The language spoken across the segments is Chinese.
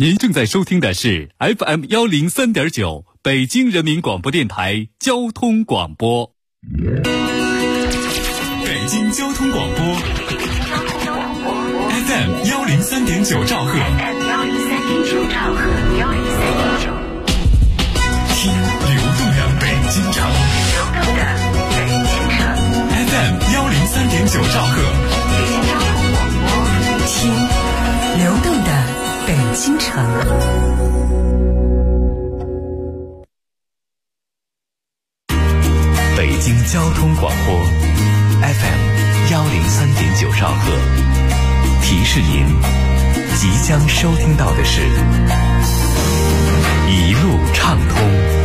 您正在收听的是 FM103.9 北京人民广播电台交通广播。北京交通广播 FM103.9 兆赫，听流动的北京城FM103.9 兆赫， 听流动的北京城。 北京交通广播 FM103.9 兆赫，提示您即将收听到的是一路畅通。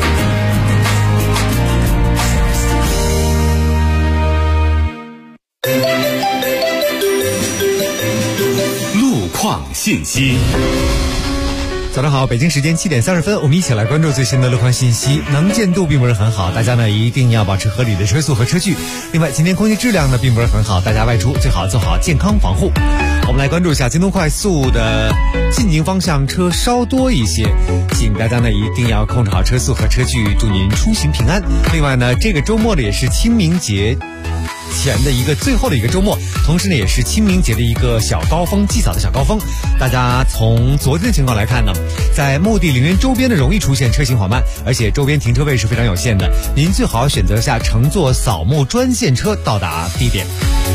路况信息。 早上好，北京时间7点30分，我们一起来关注最新的路况信息。能见度并不是很好，大家呢一定要保持合理的车速和车距。另外，今天空气质量呢并不是很好，大家外出最好做好健康防护。我们来关注一下京东快速的进京方向车稍多一些，请大家呢一定要控制好车速和车距，祝您出行平安。另外呢，这个周末呢也是清明节前的最后的一个周末，同时呢也是清明节的一个小高峰，祭扫的小高峰。大家从昨天的情况来看呢，在墓地陵园周边的容易出现车行缓慢，而且周边停车位是非常有限的，您最好选择下乘坐扫墓专线车到达地点。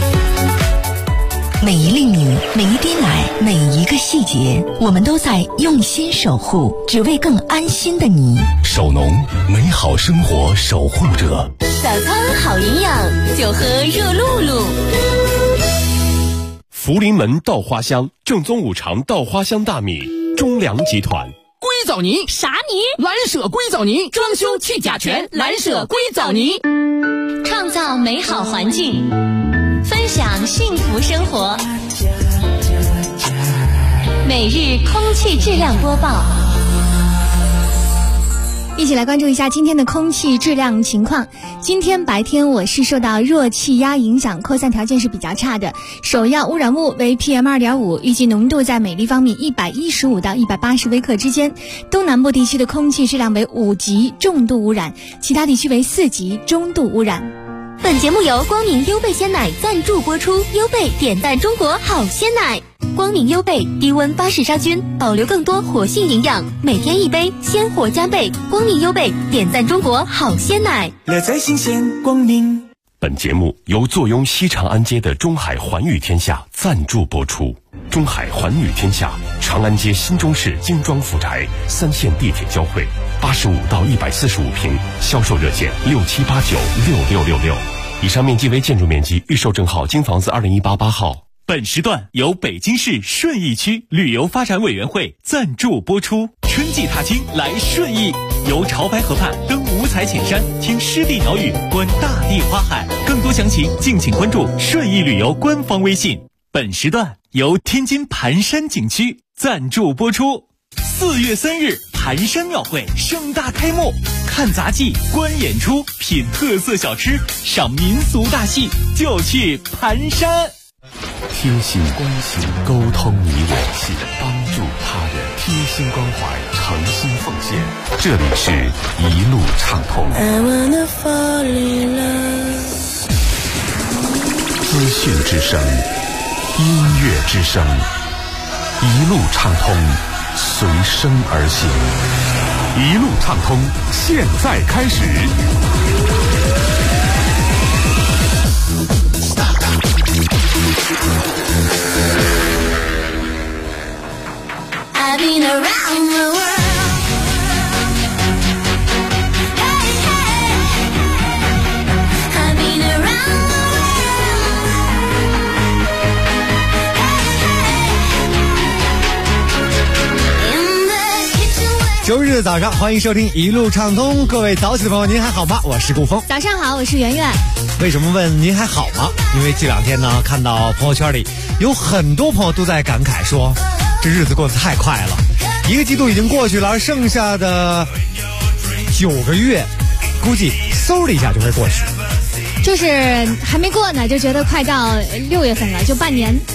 每一粒米，每一滴奶，每一个细节，我们都在用心守护，只为更安心的你。 守农，美好生活守护者。 早餐好营养，就喝热露露。 福临门稻花香，正宗五常稻花香大米，中粮集团。 硅藻泥啥泥？ 蓝舍硅藻泥，装修去甲醛，蓝舍硅藻泥。 创造美好环境，分享幸福生活。每日空气质量播报， 一起来关注一下今天的空气质量情况。今天白天我市受到弱气压影响，扩散条件是比较差的，首要污染物为 PM2.5， 预计浓度在美丽方面115到180微克之间。东南部地区的空气质量为5级重度污染，其他地区为4级中度污染。 本节目由光明优贝鲜奶赞助播出，优贝点赞中国好鲜奶。光明优贝低温巴氏杀菌，保留更多活性营养，每天一杯，鲜活加倍。光明优贝点赞中国好鲜奶， 乐在新鲜光明。 本节目由坐拥西长安街的中海环宇天下赞助播出。中海环宇天下，长安街新中式精装复宅，3线地铁交汇，85到145平，销售热线67896666。以上面积为建筑面积，预售证号京房子20188号。 本时段由北京市顺义区旅游发展委员会赞助播出。春季踏青来顺义，游潮白河畔，登五彩浅山，听湿地鸟语，观大地花海。更多详情敬请关注顺义旅游官方微信。本时段由天津盘山景区赞助播出。4月3日，盘山庙会盛大开幕，看杂技，观演出，品特色小吃，赏民俗大戏，就去盘山。 贴心关心，沟通你我，帮助他人，贴心关怀，诚心奉献。这里是一路畅通。资讯之声，音乐之声，一路畅通，随声而行。一路畅通，现在开始。 I've been around the world. Hey, hey. I've been around the world. Hey, hey. In the kitchen. 周日的早上，欢迎收听一路畅通。各位早起的朋友，您还好吗？我是顾峰。 早上好，我是圆圆。 为什么问您还好吗？因为这2天呢，看到朋友圈里有很多朋友都在感慨说，这日子过得太快了，1个季度已经过去了，剩下的9个月，估计嗖的一下就会过去。 就是还没过呢，就觉得快到6月份了，就半年。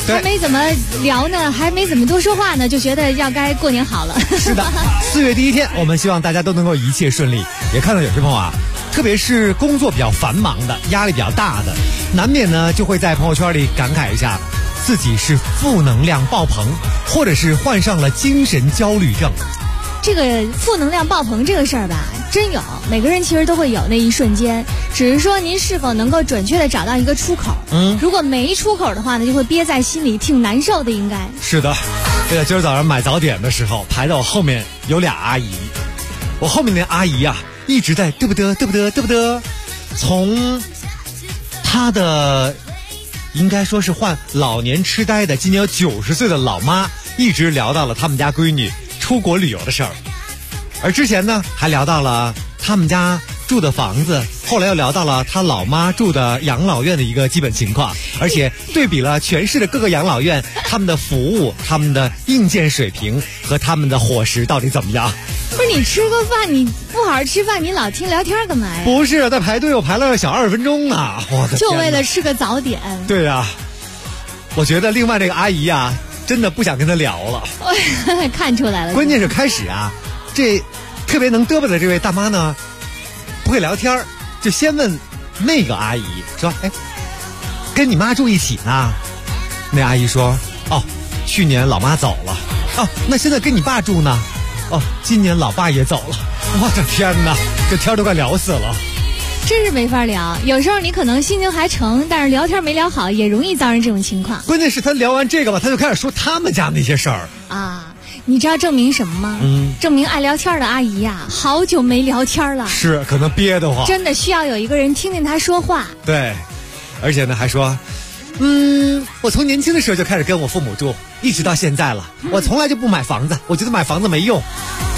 还没怎么聊呢，还没怎么多说话呢，就觉得要该过年好了。 是的，4月第一天，我们希望大家都能够一切顺利。也看到有些朋友啊，特别是工作比较繁忙的、压力比较大的，难免呢就会在朋友圈里感慨一下，自己是负能量爆棚，或者是患上了精神焦虑症。 这个负能量爆棚这个事儿吧，真有，每个人其实都会有那一瞬间，只是说您是否能够准确的找到一个出口。如果没出口的话呢，就会憋在心里，挺难受的。应该是的。对了，今儿早上买早点的时候，排到我后面有俩阿姨，我后面那阿姨啊，一直在嘚不嘚嘚不嘚嘚不嘚，从她的应该说是患老年痴呆的今年有90岁的老妈，一直聊到了他们家闺女出国旅游的事儿，而之前呢还聊到了他们家住的房子，后来又聊到了他老妈住的养老院的一个基本情况，而且对比了全市的各个养老院，他们的服务、他们的硬件水平和他们的伙食到底怎么样。 不是你吃个饭，你不好好吃饭，你老听聊天干嘛呀？ 不是，在排队我排了小20分钟啊！我的天， 就为了吃个早点。 对啊，我觉得另外这个阿姨啊，真的不想跟他聊了。 看出来了。 关键是开始啊，这特别能嘚啵的这位大妈呢，不会聊天，就先问那个阿姨说：“哎，跟你妈住一起呢？”那阿姨说：“哦，去年老妈走了。哦，那现在跟你爸住呢？哦，今年老爸也走了。”我的天哪，这天都快聊死了。 真是没法聊，有时候你可能心情还成，但是聊天没聊好，也容易造成这种情况。 关键是他聊完这个吧，他就开始说他们家那些事儿啊。你知道证明什么吗？证明爱聊天的阿姨呀，好久没聊天了。 是，可能憋得慌。 真的需要有一个人听听她说话。 对，而且呢还说，我从年轻的时候就开始跟我父母住，一直到现在了。我从来就不买房子，我觉得买房子没用。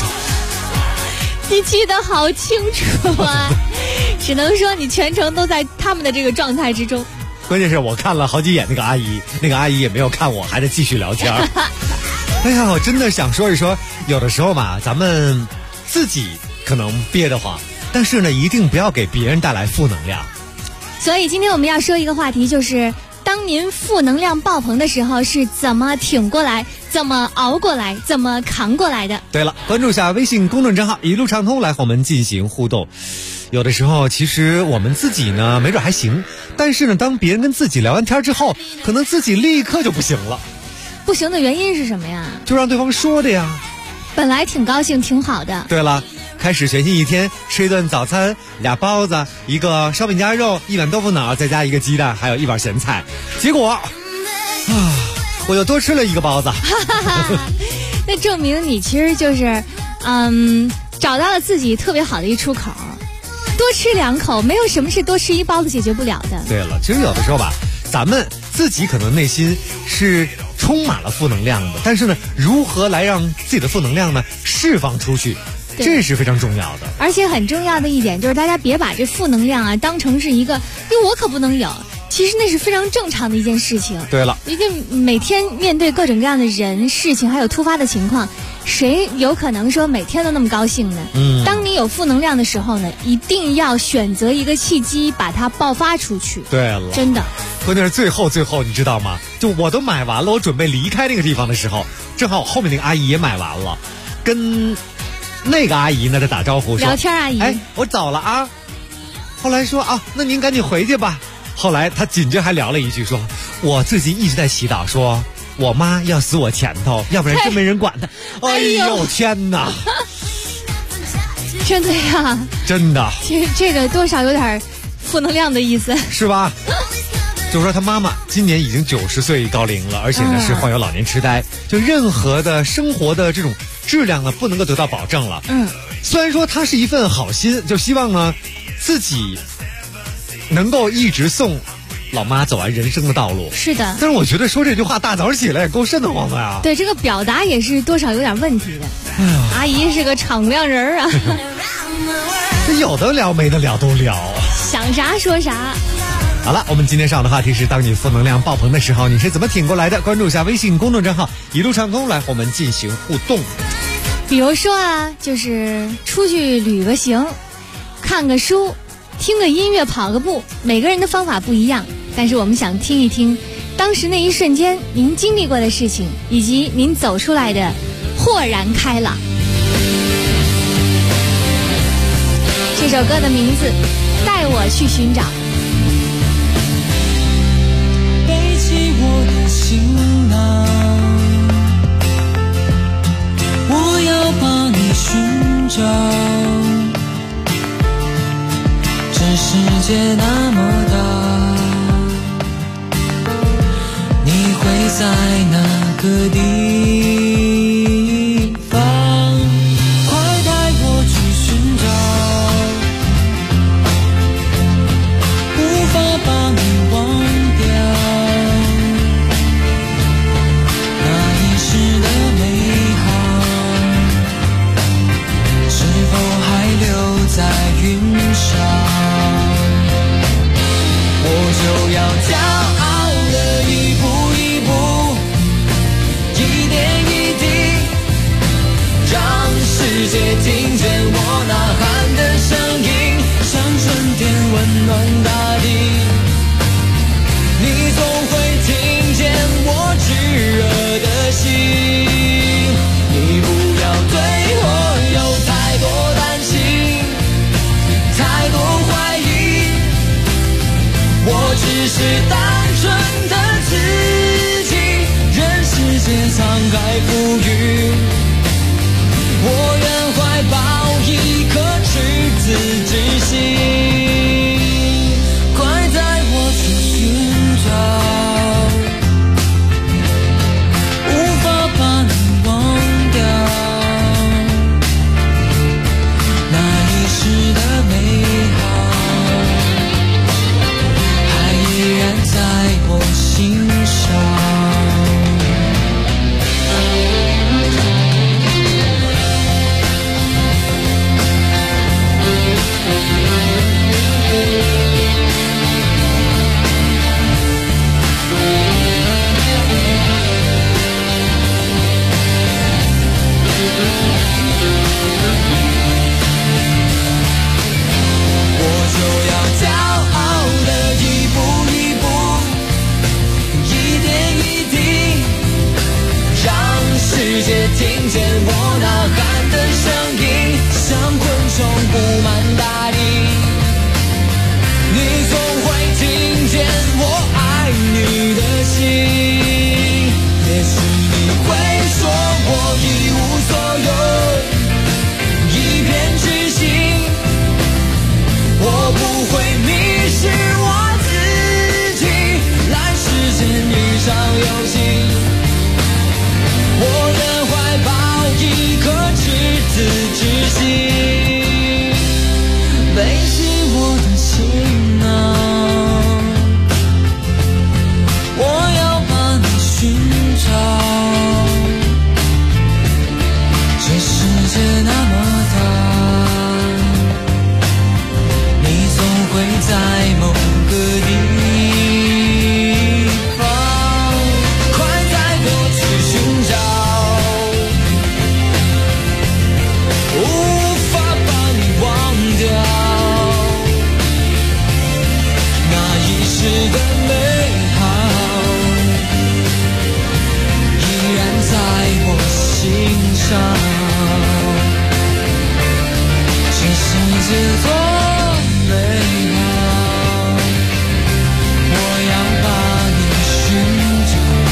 你记得好清楚啊！只能说你全程都在他们的这个状态之中。 关键是我看了好几眼那个阿姨，那个阿姨也没有看我，还在继续聊天。哎呀，我真的想说一说，有的时候嘛，咱们自己可能憋得慌，但是呢，一定不要给别人带来负能量。 所以今天我们要说一个话题，就是当您负能量爆棚的时候，是怎么挺过来，怎么熬过来，怎么扛过来的。 对了，关注一下微信公众账号一路畅通，来和我们进行互动。有的时候其实我们自己呢没准还行，但是呢当别人跟自己聊完天之后，可能自己立刻就不行了。 不行的原因是什么呀？ 就让对方说的呀。 本来挺高兴挺好的。 对了，开始全新一天，吃一顿早餐，2包子，一个烧饼夹肉，1碗豆腐脑，再加一个鸡蛋，还有1碗咸菜。结果我又多吃了1个包子。 那证明你其实就是找到了自己特别好的一出口。多吃2口，没有什么是多吃1包子解决不了的。 对了，其实有的时候吧，咱们自己可能内心是充满了负能量的，但是呢，如何来让自己的负能量呢释放出去，这是非常重要的。 而且很重要的一点就是，大家别把这负能量啊当成是一个，因为我可不能有。其实那是非常正常的一件事情。 对了， 一定每天面对各种各样的人、事情，还有突发的情况，谁有可能说每天都那么高兴呢？当你有负能量的时候呢，一定要选择一个契机把它爆发出去。 对了， 真的。 关键是最后你知道吗？就我都买完了，我准备离开那个地方的时候，正好我后面那个阿姨也买完了，跟那个阿姨呢在打招呼说， 聊天阿姨， 哎，我走了啊。后来说啊，那您赶紧回去吧。后来他紧接还聊了一句说，我最近一直在祈祷，说我妈要死我前头，要不然真没人管她。哎呦天哪！ 真的呀？ 真的。 其实这个多少有点负能量的意思， 是吧？就是说他妈妈今年已经90岁高龄了，而且呢是患有老年痴呆，就任何的生活的这种质量呢不能够得到保证了。虽然说他是一份好心，就希望呢自己能够一直送老妈走完人生的道路。是的。但是我觉得说这句话大早起来也够瘆得慌的呀。 对，这个表达也是多少有点问题的。阿姨是个敞亮人啊。 这有的聊没得聊都聊， 想啥说啥。 好了，我们今天上的话题是，当你负能量爆棚的时候，你是怎么挺过来的？关注一下微信公众账号一路畅通，来和我们进行互动。 比如说啊，就是出去旅个行，看个书，听个音乐，跑个步，每个人的方法不一样，但是我们想听一听， 当时那一瞬间您经历过的事情，以及您走出来的豁然开朗。这首歌的名字《带我去寻找》。 背起我的行囊，我要把你寻找。这世界那么大，你会在哪个地方？快带我去寻找，无法把你忘掉。那一时的美好，是否还留在云上？我就要骄傲的一步一步，一点一滴，让世界听见我呐喊的声音，像春天温暖大地。你总会听见我炙热的心，你不要对我有太多担心，太多怀疑，我只是单纯的自己，任世界沧海浮云，我愿怀抱一颗赤子之心，快带我去寻找，无法把你忘掉，那一时的美好依然在我心上。我就要骄傲的一步一步，一点一滴，让世界听见我呐喊的声音，像昆虫布满大地。你总会听见我爱你的心，也许你会说我一无所有，一片痴心，我不会迷失我自己，来世间遇上有情，我愿怀抱一颗赤子之心，背起我的行囊，我要把你寻找。这世界那么大，你总会在某个地方，快带我去寻找，无法把你忘掉，那一时的美好依然在我心上。这世界多美好，我要把你寻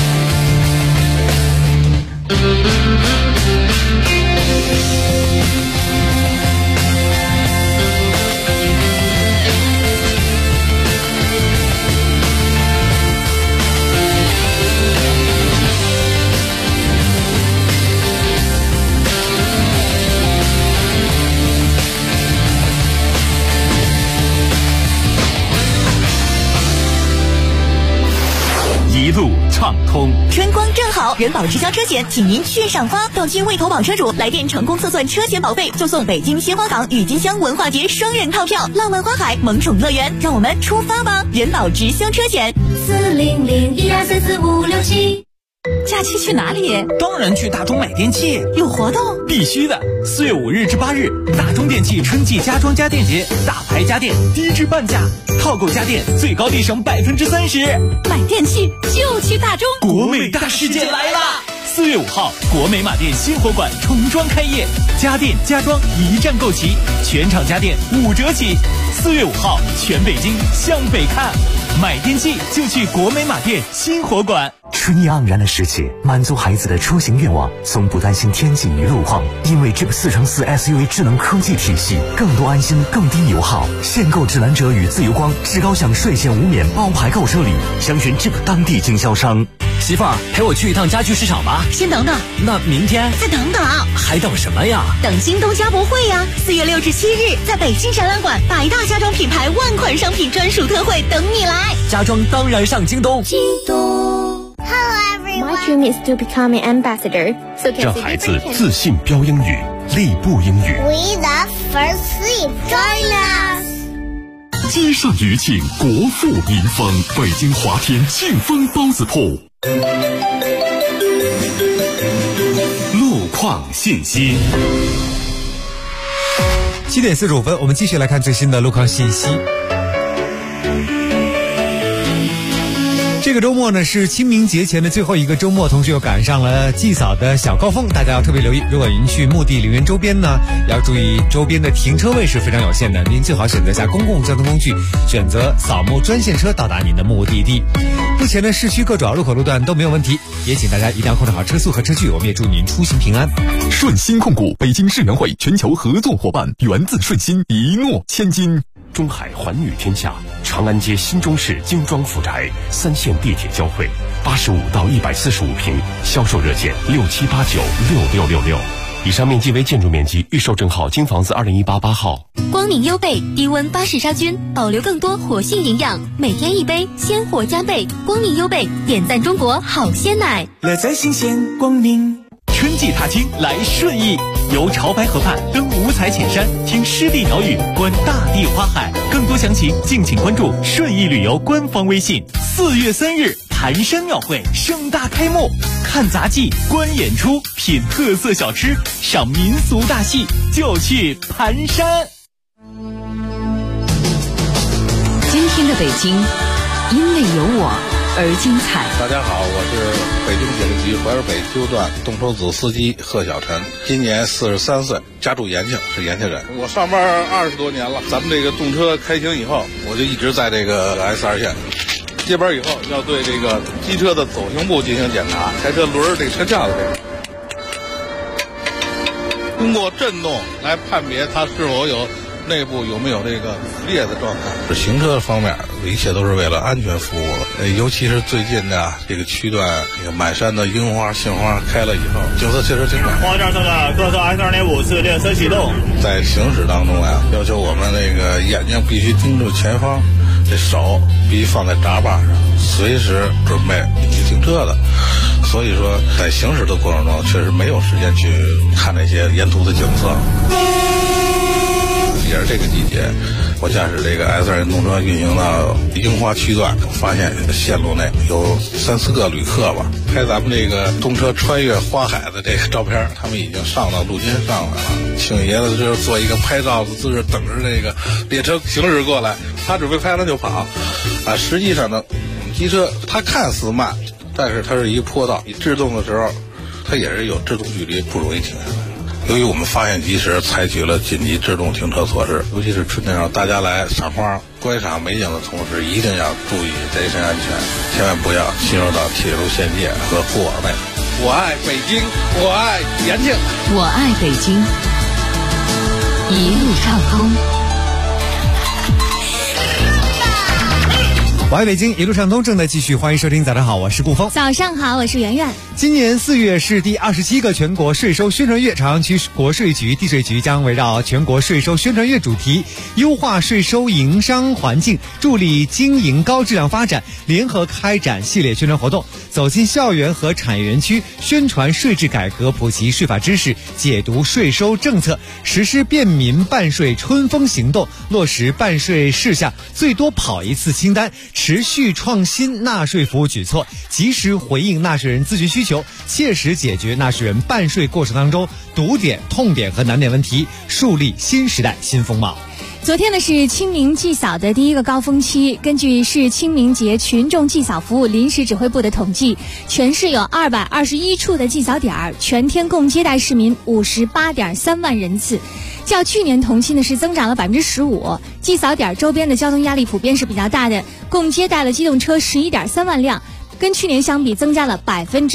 一路畅通。 春光正好，人保直销车险，请您炫上发。到期未投保车主来电成功测算车险保费，就送北京鲜花港郁金香文化节双人套票，浪漫花海萌宠乐园，让我们出发吧！人保直销车险， 40012344567。 假期去哪里？ 当然去大中买电器， 有活动？ 必须的！4月5日至8日，大中电器春季家装家电节，大牌家电低至半价，套购家电最高立省30%。 买电器就去大中， 国美大世界来啦！4月5号，国美马店新火馆重装开业，家电家装一站购齐，全场家电5折起。4月5号，全北京向北看，买电器就去国美马店新火馆。 春意盎然的时节，满足孩子的出行愿望，从不担心天气与路况，因为 Jeep 4x4 SUV 智能科技体系，更多安心，更低油耗。限购指南者与自由光至高享税前无免包牌购车礼，详询 Jeep 当地经销商。 媳妇儿，陪我去一趟家居市场吧。 先等等， 那明天再等等， 还等什么呀？ 等京东家博会呀！4月6至7日，在北京展览馆，百大家装品牌万款商品专属特惠等你来。 家装当然上京东。 京东。My dream is to become an ambassador. 让孩子自信标英语，立步英语。 We love first sleep. Join us. 街上余庆，国富民丰，北京华天庆丰包子铺。路况信息。 7点45分，我们继续来看最新的路况信息。这个周末呢是清明节前的最后一个周末，同时又赶上了祭扫的小高峰，大家要特别留意。如果您去墓地陵园周边呢，要注意周边的停车位是非常有限的，您最好选择下公共交通工具，选择扫墓专线车到达您的目的地。目前呢，市区各主要路口路段都没有问题，也请大家一定要控制好车速和车距，我们也祝您出行平安。 顺鑫控股，北京世园会全球合作伙伴，源自顺鑫，一诺千金。 中海环宇天下，长安街新中式精装富宅，3线地铁交汇，85到145平，销售热线67896666。以上面积为建筑面积，预售证号京房子20188号。 光明优贝低温巴氏杀菌，保留更多活性营养，每天一杯，鲜活加倍。光明优贝点赞中国好鲜奶， 乐在新鲜光明。春季踏青来顺义，游潮白河畔，登五彩浅山，听湿地鸟语，观大地花海。更多详情敬请关注顺义旅游官方微信。4月3日，盘山庙会盛大开幕，看杂技，观演出，品特色小吃，赏民俗大戏，就去盘山。 今天的北京，因为有我而精彩。 大家好，我是北京铁路局淮河北纠段动车组司机贺小晨，今年43岁，家住延庆，是延庆人。我上班20多年了，咱们这个动车开行以后，我就一直在这个 S2线。接班以后要对这个机车的走行部进行检查，开车轮这个车架子这个，通过震动来判别它是否有内部有没有这个裂的状态。行车方面一切都是为了安全服务了，尤其是最近的这个区段，这个满山的樱花杏花开了以后，景色确实挺美。 黄站车的各车 S2.5次列车启动。在行驶当中啊，要求我们那个眼睛必须盯住前方，这手必须放在闸把上，随时准备停车的。所以说在行驶的过程中确实没有时间去看那些沿途的景色。也是这个季节，我驾驶这个 S2 动车运行到樱花区段，发现线路内有3-4个旅客吧，拍咱们这个动车穿越花海的这个照片，他们已经上到路肩上来了。庆爷子就是做一个拍照的姿势，等着这个列车行驶过来，他准备拍了就跑。实际上呢，我们机车它看似慢，但是它是一个坡道，你制动的时候，它也是有制动距离，不容易停下来。由于我们发现及时，采取了紧急制动停车措施，尤其是春天上大家来赏花、观赏美景的同时，一定要注意人身安全，千万不要进入到铁路线界和护网内。我爱北京，我爱延庆， 我爱北京，一路畅通。 我爱北京，一路畅通正在继续，欢迎收听。早上好，我是顾峰。 早上好，我是圆圆。 今年4月是第27个全国税收宣传月，朝阳区国税局、地税局将围绕全国税收宣传月主题，优化税收营商环境，助力经营高质量发展，联合开展系列宣传活动。 走进校园和产业园区，宣传税制改革，普及税法知识，解读税收政策，实施便民办税春风行动，落实办税事项最多跑一次清单，持续创新纳税服务举措，及时回应纳税人咨询需求，切实解决纳税人办税过程当中堵点、痛点和难点问题，树立新时代新风貌。 昨天呢是清明祭扫的第一个高峰期，根据市清明节群众祭扫服务临时指挥部的统计，全市有221处的祭扫点，全天共接待市民58.3万人次，较去年同期呢是增长了15%。祭扫点周边的交通压力普遍是比较大的，共接待了机动车11.3万辆。跟去年相比增加了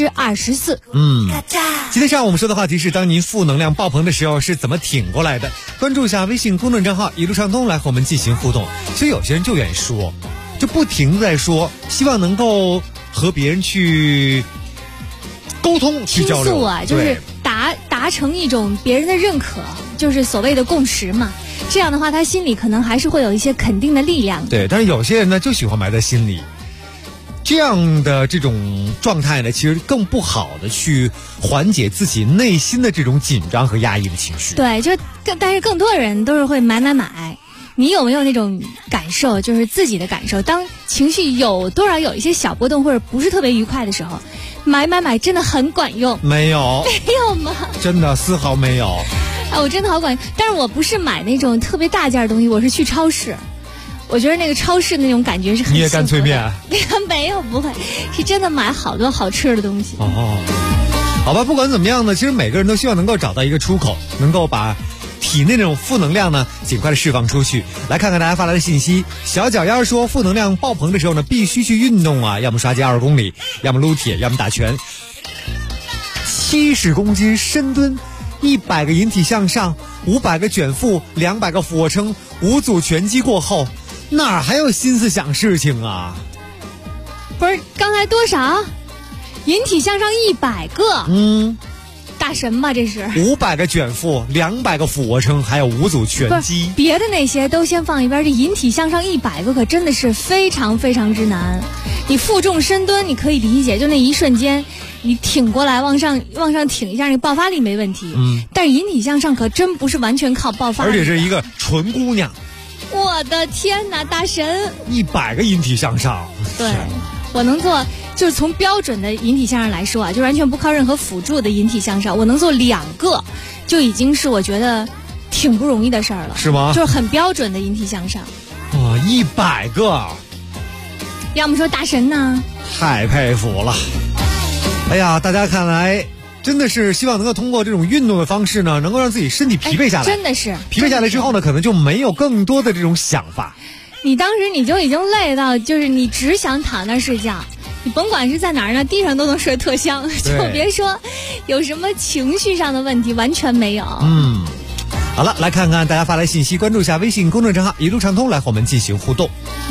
24%。 今天上午我们说的话题是，当您负能量爆棚的时候是怎么挺过来的？关注一下微信公众账号一路畅通来和我们进行互动。其实有些人就愿意说，就不停地在说，希望能够和别人去沟通、去交流啊，就是达成一种别人的认可，就是所谓的共识嘛。这样的话，他心里可能还是会有一些肯定的力量。 对，但是有些人呢就喜欢埋在心里。这样的这种状态呢，其实更不好的去缓解自己内心的这种紧张和压抑的情绪。 对，但是更多人都是会买。你有没有那种感受，就是自己的感受？当情绪有一些小波动或者不是特别愉快的时候，买真的很管用。 没有吗？ 真的丝毫没有。 我真的好管用，但是我不是买那种特别大件的东西，我是去超市。我觉得那个超市那种感觉是很。 你也干脆面？ 没有，不会，是真的买好多好吃的东西。 好吧，不管怎么样呢，其实每个人都希望能够找到一个出口，能够把体内那种负能量呢尽快的释放出去。来看看大家发来的信息，小脚丫说，负能量爆棚的时候呢，必须去运动啊，要么刷街20公里，要么撸铁，要么打拳。70公斤深蹲，100个引体向上，500个卷腹，200个俯卧撑，5组拳击过后，哪还有心思想事情啊？ 不是，刚才多少？引体向上100个。大神吧，这是 500个卷腹，200个俯卧撑，还有5组拳击。 别的那些都先放一边，这引体向上100个可真的是非常非常之难。你负重深蹲你可以理解，就那一瞬间你挺过来往上挺一下，那爆发力没问题。但是引体向上可真不是完全靠爆发力， 而且是一个纯姑娘。 我的天哪，大神 ！100个引体向上， 对，我能做，就是从标准的引体向上来说啊，就完全不靠任何辅助的引体向上，我能做2个，就已经是我觉得挺不容易的事儿了。 是吗？ 就是很标准的引体向上。 哇，100个！ 要么说大神呢？ 太佩服了！哎呀，大家看来真的是希望能够通过这种运动的方式呢，能够让自己身体疲惫下来。 真的是疲惫下来之后呢，可能就没有更多的这种想法。 你当时你就已经累到，就是你只想躺那儿睡觉，你甭管是在哪儿呢，地上都能睡特香，就别说有什么情绪上的问题，完全没有。 好了，来看看大家发来信息，关注一下微信公众账号一路畅通，来和我们进行互动。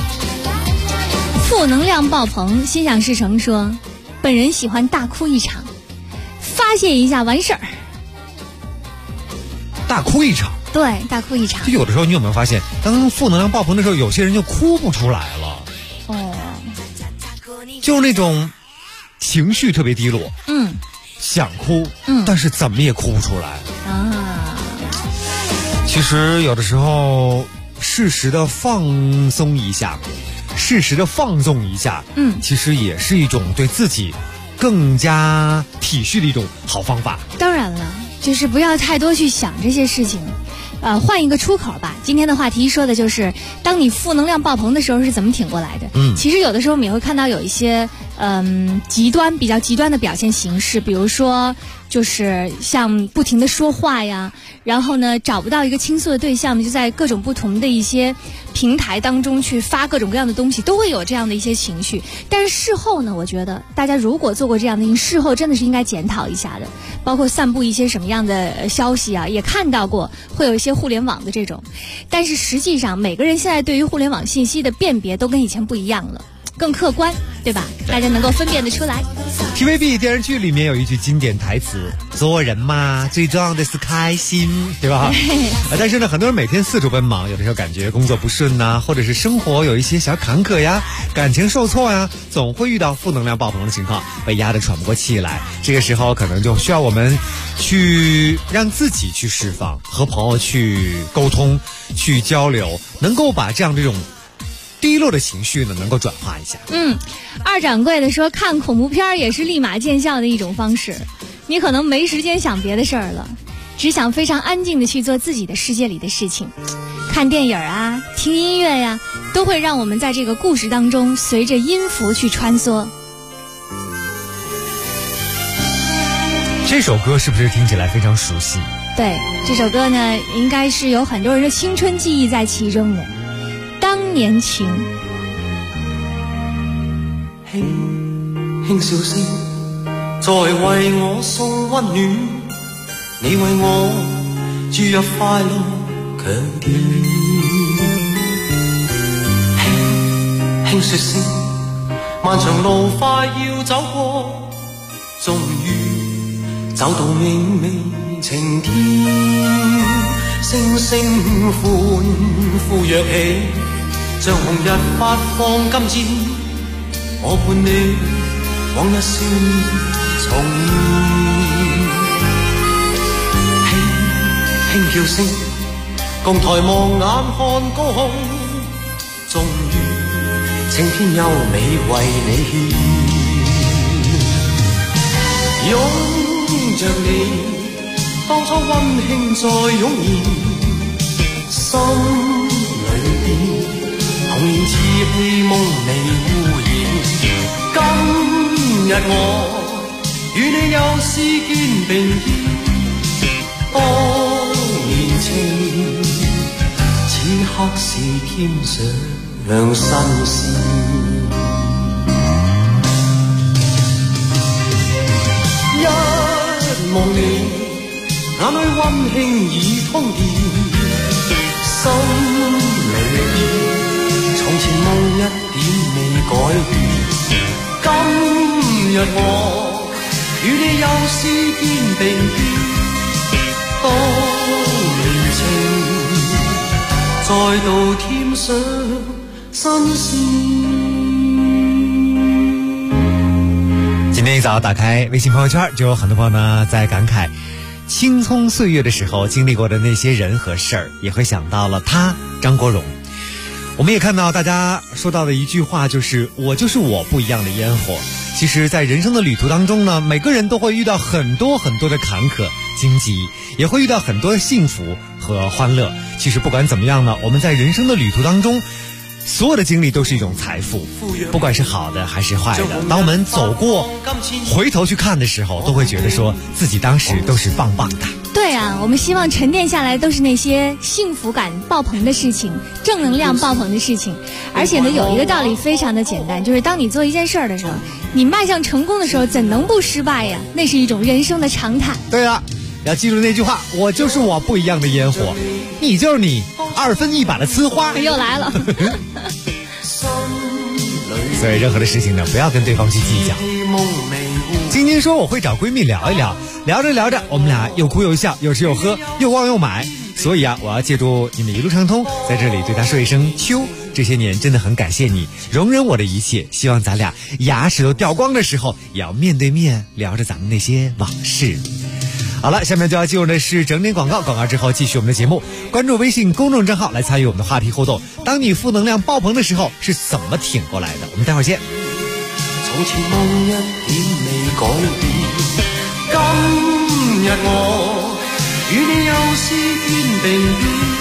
负能量爆棚，心想事成说，本人喜欢大哭一场，发泄一下完事儿。 大哭一场？ 对，大哭一场。 就有的时候你有没有发现，当负能量爆棚的时候，有些人就哭不出来了。就是那种情绪特别低落，想哭，但是怎么也哭不出来啊。其实有的时候适时的放松一下，适时的放纵一下，其实也是一种对自己更加体恤的一种好方法。 当然了，就是不要太多去想这些事情。换一个出口吧。今天的话题说的就是，当你负能量爆棚的时候是怎么挺过来的。其实有的时候我们也会看到有一些比较极端的表现形式，比如说就是像不停的说话呀，然后呢找不到一个倾诉的对象，就在各种不同的一些平台当中去发各种各样的东西，都会有这样的一些情绪。但是事后呢，我觉得大家如果做过这样的事情，事后真的是应该检讨一下的，包括散布一些什么样的消息啊，也看到过会有一些互联网的这种，但是实际上每个人现在对于互联网信息的辨别都跟以前不一样了。 更客观，对吧？大家能够分辨得出来。 TVB 电视剧里面有一句经典台词：做人嘛，最重要的是开心，对吧？但是呢，很多人每天四处奔忙，有的时候感觉工作不顺呐，或者是生活有一些小坎坷呀，感情受挫呀，总会遇到负能量爆棚的情况，被压得喘不过气来。这个时候可能就需要我们去让自己去释放，和朋友去沟通，去交流，能够把这种低落的情绪呢，能够转化一下。 二掌柜的说，看恐怖片也是立马见效的一种方式。你可能没时间想别的事儿了，只想非常安静的去做自己的世界里的事情。看电影啊，听音乐呀，都会让我们在这个故事当中随着音符去穿梭。 这首歌是不是听起来非常熟悉？ 对，这首歌呢，应该是有很多人的青春记忆在其中的。当年情， 輕輕笑聲在為我送溫暖，你為我注入快樂強電。輕輕說聲漫長路快要走過，終於走到明媚晴天，星星歡呼躍起，像紅日發放金箭，我伴你往日少年重現。輕輕叫聲，共抬望眼看高空，終於晴天優美為你獻。擁着你，當初溫馨再湧現，心裏邊童年稚氣夢未污染。今日我與你又是肩並肩，當年情此刻是添上新鮮。一望你眼裏溫馨已通電，心裏邊從前夢一點未改變。今日我與你又是肩並肩，當年情再度添上新鮮。 今天一早打开微信朋友圈，就有很多朋友呢在感慨青葱岁月的时候经历过的那些人和事儿，也会想到了他张国荣。我们也看到大家说到的一句话，就是我就是我不一样的烟火。其实在人生的旅途当中呢，每个人都会遇到很多很多的坎坷荆棘，也会遇到很多的幸福和欢乐。其实不管怎么样呢，我们在人生的旅途当中，所有的经历都是一种财富，不管是好的还是坏的。当我们走过回头去看的时候，都会觉得说自己当时都是棒棒的。 对啊，我们希望沉淀下来都是那些幸福感爆棚的事情，正能量爆棚的事情。而且呢，有一个道理非常的简单，就是当你做一件事儿的时候，你迈向成功的时候，怎能不失败呀？那是一种人生的常态。 对啊，要记住那句话，我就是我不一样的烟火，你就是你2分1把的呲花。 又来了。 所以任何的事情呢，不要跟对方去计较。晶晶说我会找闺蜜聊一聊，聊着聊着我们俩又哭又笑，又吃又喝，又逛又买。所以啊，我要借助你们一路畅通，在这里对她说一声秋，这些年真的很感谢你容忍我的一切，希望咱俩牙齿都掉光的时候也要面对面聊着咱们那些往事。好了，下面就要进入的是整点广告，广告之后继续我们的节目。关注微信公众账号来参与我们的话题互动。当你负能量爆棚的时候，是怎么挺过来的？我们待会儿见。 從前夢一點未改變，今日我與你又是肩並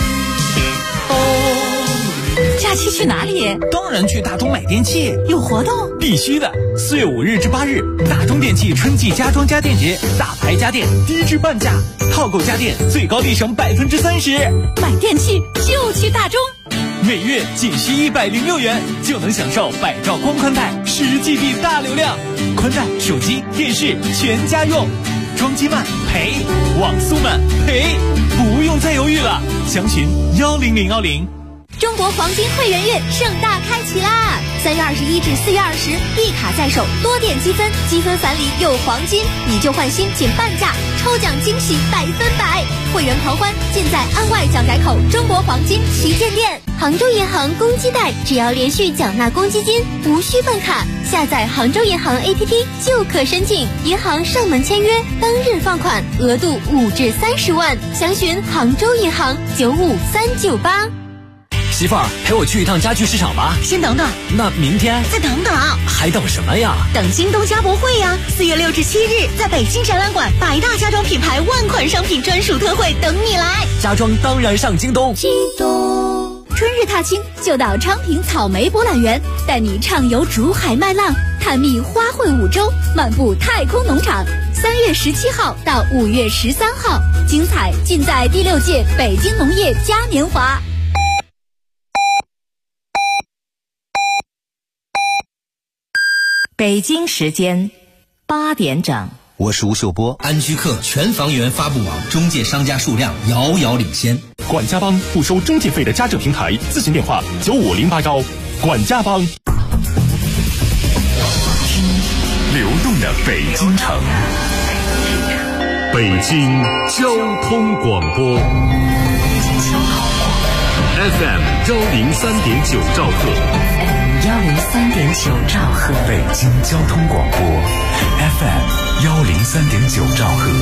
肩。 假期去哪里？ 当然去大中买电器， 有活动？ 必须的！4月5日至8日，大中电器春季家装家电节，大牌家电低至半价，套购家电最高立省30%。 买电器就去大中。 每月仅需106元，就能享受百兆光宽带10GB 大流量，宽带、手机、电视全家用，装机慢赔，网速慢赔，不用再犹豫了，详询10010。 中国黄金会员月盛大开启啦！3月21至4月20，一卡在手，多点积分，积分返礼有黄金，以旧换新仅半价，抽奖惊喜100%，会员狂欢尽在安外蒋宅口中国黄金旗舰店。 杭州银行公积贷，只要连续缴纳公积金，无需办卡，下载杭州银行 APP 就可申请，银行上门签约，当日放款，额度5至30万，详询杭州银行95398。 媳妇儿，陪我去一趟家具市场吧。 先等等， 那明天再等等， 还等什么呀？ 等京东家博会呀！4月6至7日，在北京展览馆，100大家装品牌万款商品专属特惠等你来。 家装当然上京东。 京东。春日踏青就到昌平草莓博览园，带你畅游竹海麦浪，探秘花卉五洲，漫步太空农场。3月17号到5月13号，精彩尽在第6届北京农业嘉年华。 北京时间8点整。 我是吴秀波。 安居客全房源发布网中介商家数量遥遥领先。 管家帮不收中介费的家政平台，咨询电话95081。管家帮。 流动的北京城，北京交通广播 FM 103.9兆赫 103.9兆赫， 北京交通广播 FM 103.9兆赫。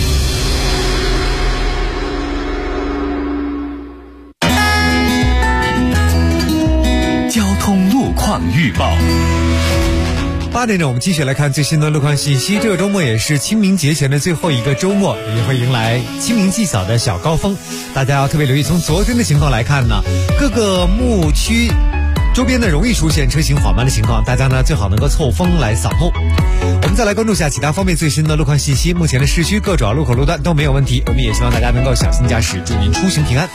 交通路况预报。 8点整，我们继续来看最新的路况信息。这个周末也是清明节前的最后一个周末，也会迎来清明祭扫的小高峰。大家要特别留意，从昨天的情况来看呢，各个牧区周边呢容易出现车行缓慢的情况，大家呢最好能够凑风来扫墓。我们再来关注一下其他方面最新的路况信息。目前的市区各主要路口路段都没有问题，我们也希望大家能够小心驾驶，祝您出行平安。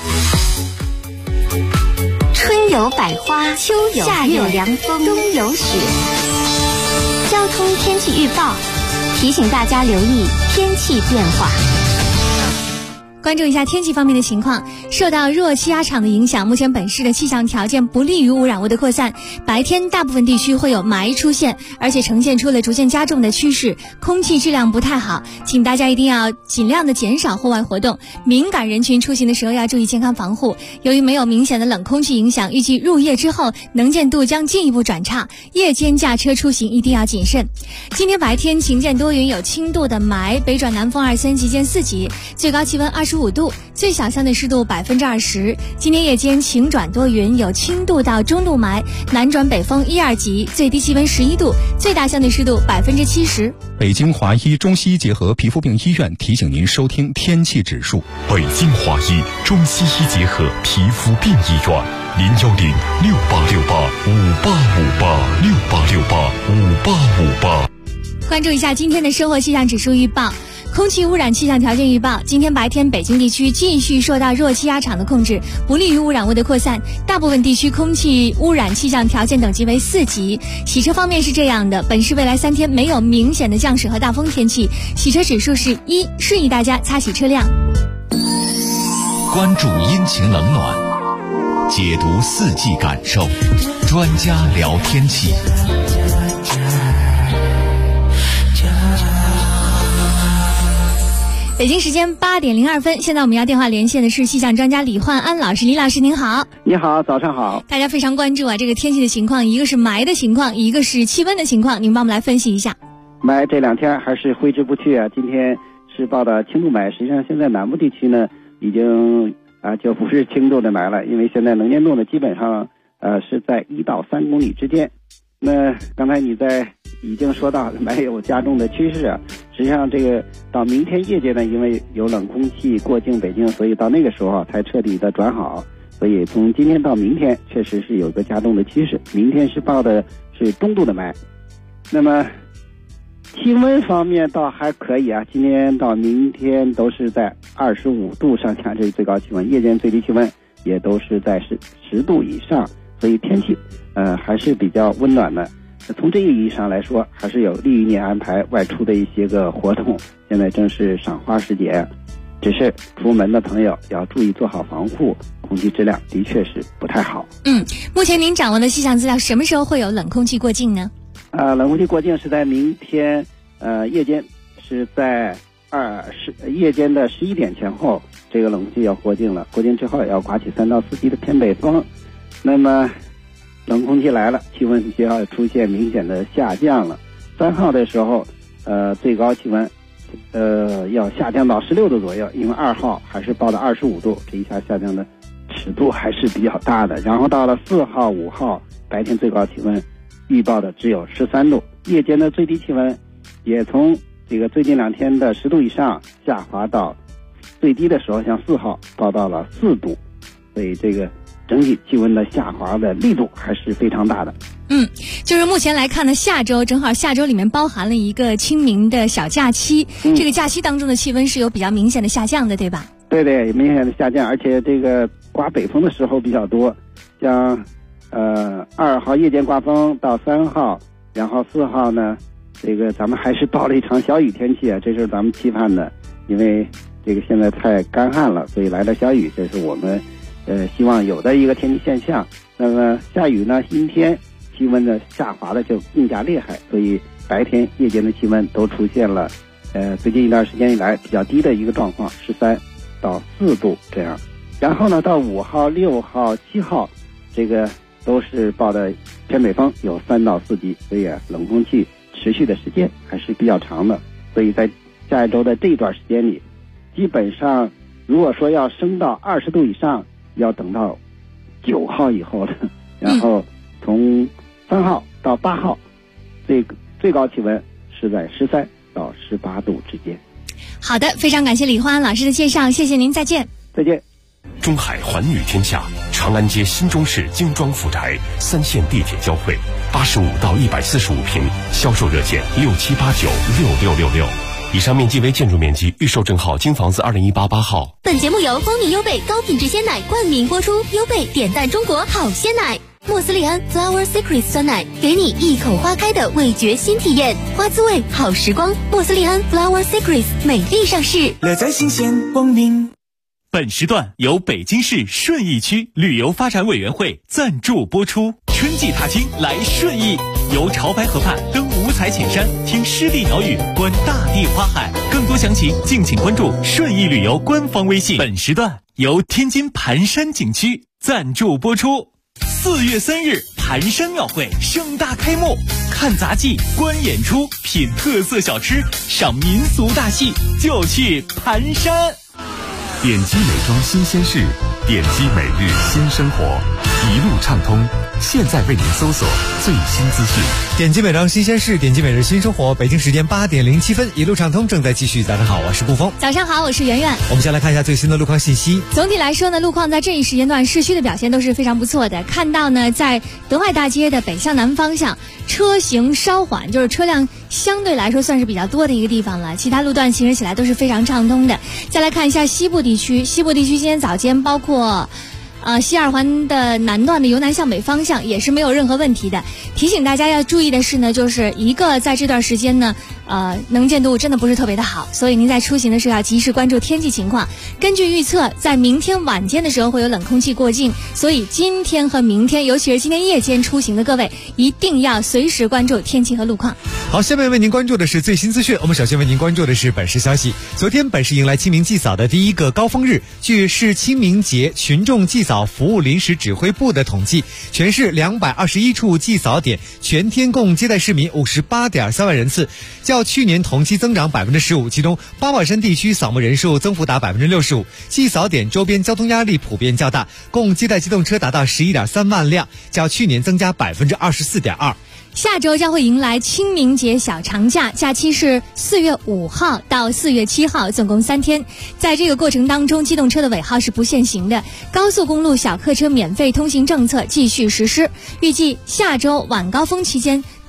春有百花，秋有夏有凉风，冬有雪。交通天气预报提醒大家留意天气变化。 关注一下天气方面的情况，受到弱气压场的影响，目前本市的气象条件不利于污染物的扩散，白天大部分地区会有霾出现，而且呈现出了逐渐加重的趋势，空气质量不太好，请大家一定要尽量的减少户外活动，敏感人群出行的时候要注意健康防护。由于没有明显的冷空气影响，预计入夜之后能见度将进一步转差，夜间驾车出行一定要谨慎。今天白天晴间多云，有轻度的霾，北转南风2、3级见4级，最高气温25度，最小相对湿度20%。今天夜间晴转多云，有轻度到中度霾，南转北风1、2级，最低气温11度，最大相对湿度70%。 北京华医中西医结合皮肤病医院提醒您收听天气指数。 北京华医中西医结合皮肤病医院，010-6868-5858，6868-5858。 关注一下今天的生活气象指数预报。空气污染气象条件预报，今天白天北京地区继续受到弱气压场的控制，不利于污染物的扩散，大部分地区空气污染气象条件等级为4级。洗车方面是这样的，本市未来3天没有明显的降水和大风天气，洗车指数是1，示意大家擦洗车辆。 关注阴晴冷暖，解读4季感受，专家聊天气。 北京时间8点02分，现在我们要电话连线的是气象专家李焕安老师。李老师您好。 你好，早上好。 大家非常关注这个天气的情况，一个是霾的情况，一个是气温的情况，您帮我们来分析一下。 霾这2天还是挥之不去啊。今天是报的轻度霾，实际上现在南部地区呢已经就不是轻度的霾了，因为现在能见度呢基本上是在1到3公里之间。那刚才你已经说到霾有加重的趋势啊，实际上这个到明天夜间呢，因为有冷空气过境北京，所以到那个时候才彻底的转好，所以从今天到明天确实是有一个加重的趋势。明天是报的是中度的霾。那么气温方面倒还可以啊，今天到明天都是在25度上下，这是最高气温，夜间最低气温也都是在10度以上，所以天气还是比较温暖的。从这个意义上来说，还是有利于你安排外出的一些个活动。现在正是赏花时节，只是出门的朋友要注意做好防护， 空气质量的确是不太好。 目前您掌握的气象资料，什么时候会有冷空气过境呢？ 冷空气过境是在明天夜间，是在夜间的11点前后，这个冷空气要过境了。过境之后要刮起3到4级的偏北风，那么冷空气来了，气温就要出现明显的下降了。3号的时候，最高气温要下降到16度左右，因为2号还是报的25度，这一下下降的尺度还是比较大的。然后到了4号、5号，白天最高气温预报的只有13度，夜间的最低气温也从这个最近2天的10度以上下滑到最低的时候，像4号报到了4度，所以这个整体气温的下滑的力度还是非常大的。 就是目前来看呢，正好下周里面包含了一个清明的小假期，这个假期当中的气温是有比较明显的下降的，对吧？对， 明显的下降，而且这个刮北风的时候比较多，像2号夜间刮风到3号，然后4号呢，这个咱们还是报了一场小雨天气啊，这是咱们期盼的，因为这个现在太干旱了，所以来了小雨，这是我们希望有的一个天气现象。那么下雨呢，阴天气温的下滑的就更加厉害，所以白天夜间的气温都出现了最近一段时间以来比较低的一个状况，13到4度这样。然后呢，到5号、6号、7号，这个都是报的偏北风，有3到4级，所以冷空气持续的时间还是比较长的。所以在下一周的这一段时间里，基本上如果说要升到20度以上，要等到9号以后了。然后从3号到8号，这个最高气温是在13到18度之间。 好的，非常感谢李焕安老师的介绍，谢谢您，再见。 再见。 中海环宇天下，长安街新中式精装复宅，3线地铁交汇，85到145平，销售热线67896666。以上面积为建筑面积，预售证号京房子20188号。 本节目由光明优贝高品质鲜奶冠名播出，优贝点赞中国好鲜奶。莫斯利安 Flower Secrets 酸奶，给你一口花开的味觉新体验，花滋味好时光。莫斯利安 Flower Secrets 美丽上市， 乐在新鲜光明。 本时段由北京市顺义区旅游发展委员会赞助播出。春季踏青来顺义，游潮白河畔，登五彩浅山，听湿地鸟语，观大地花海。更多详情敬请关注顺义旅游官方微信。本时段由天津盘山景区赞助播出。4月3日，盘山庙会盛大开幕，看杂技、观演出、品特色小吃、赏民俗大戏，就去盘山。 点击美妆新鲜事，点击每日新生活，一路畅通。现在为您搜索最新资讯。 点击美妆新鲜事，点击每日新生活。北京时间8点07分，一路畅通正在继续。早上好，我是顾峰。 早上好，我是圆圆。 我们先来看一下最新的路况信息。 总体来说呢，路况在这一时间段市区的表现都是非常不错的。看到呢，在德怀大街的北向南方向，车行稍缓，就是车辆相对来说算是比较多的一个地方了。其他路段行驶起来都是非常畅通的。再来看一下西部地区，今天早间包括西二环的南段的由南向北方向也是没有任何问题的。提醒大家要注意的是呢，就是一个在这段时间呢，能见度真的不是特别的好，所以您在出行的时候要及时关注天气情况。根据预测，在明天晚间的时候会有冷空气过境，所以今天和明天，尤其是今天夜间出行的各位，一定要随时关注天气和路况。 好，下面为您关注的是最新资讯。我们首先为您关注的是本市消息。昨天本市迎来清明祭扫的第一个高峰日。据市清明节群众祭扫服务临时指挥部的统计，全市221处祭扫点全天共接待市民58.3万人次，较去年同期增长15%，其中八宝山地区扫墓人数增幅达65%，祭扫点周边交通压力普遍较大，共接待机动车达到11.3万辆，较去年增加24.2%。 下周将会迎来清明节小长假，假期是4月5号到4月7号，总共3天。在这个过程当中，机动车的尾号是不限行的，高速公路小客车免费通行政策继续实施。预计下周晚高峰期间，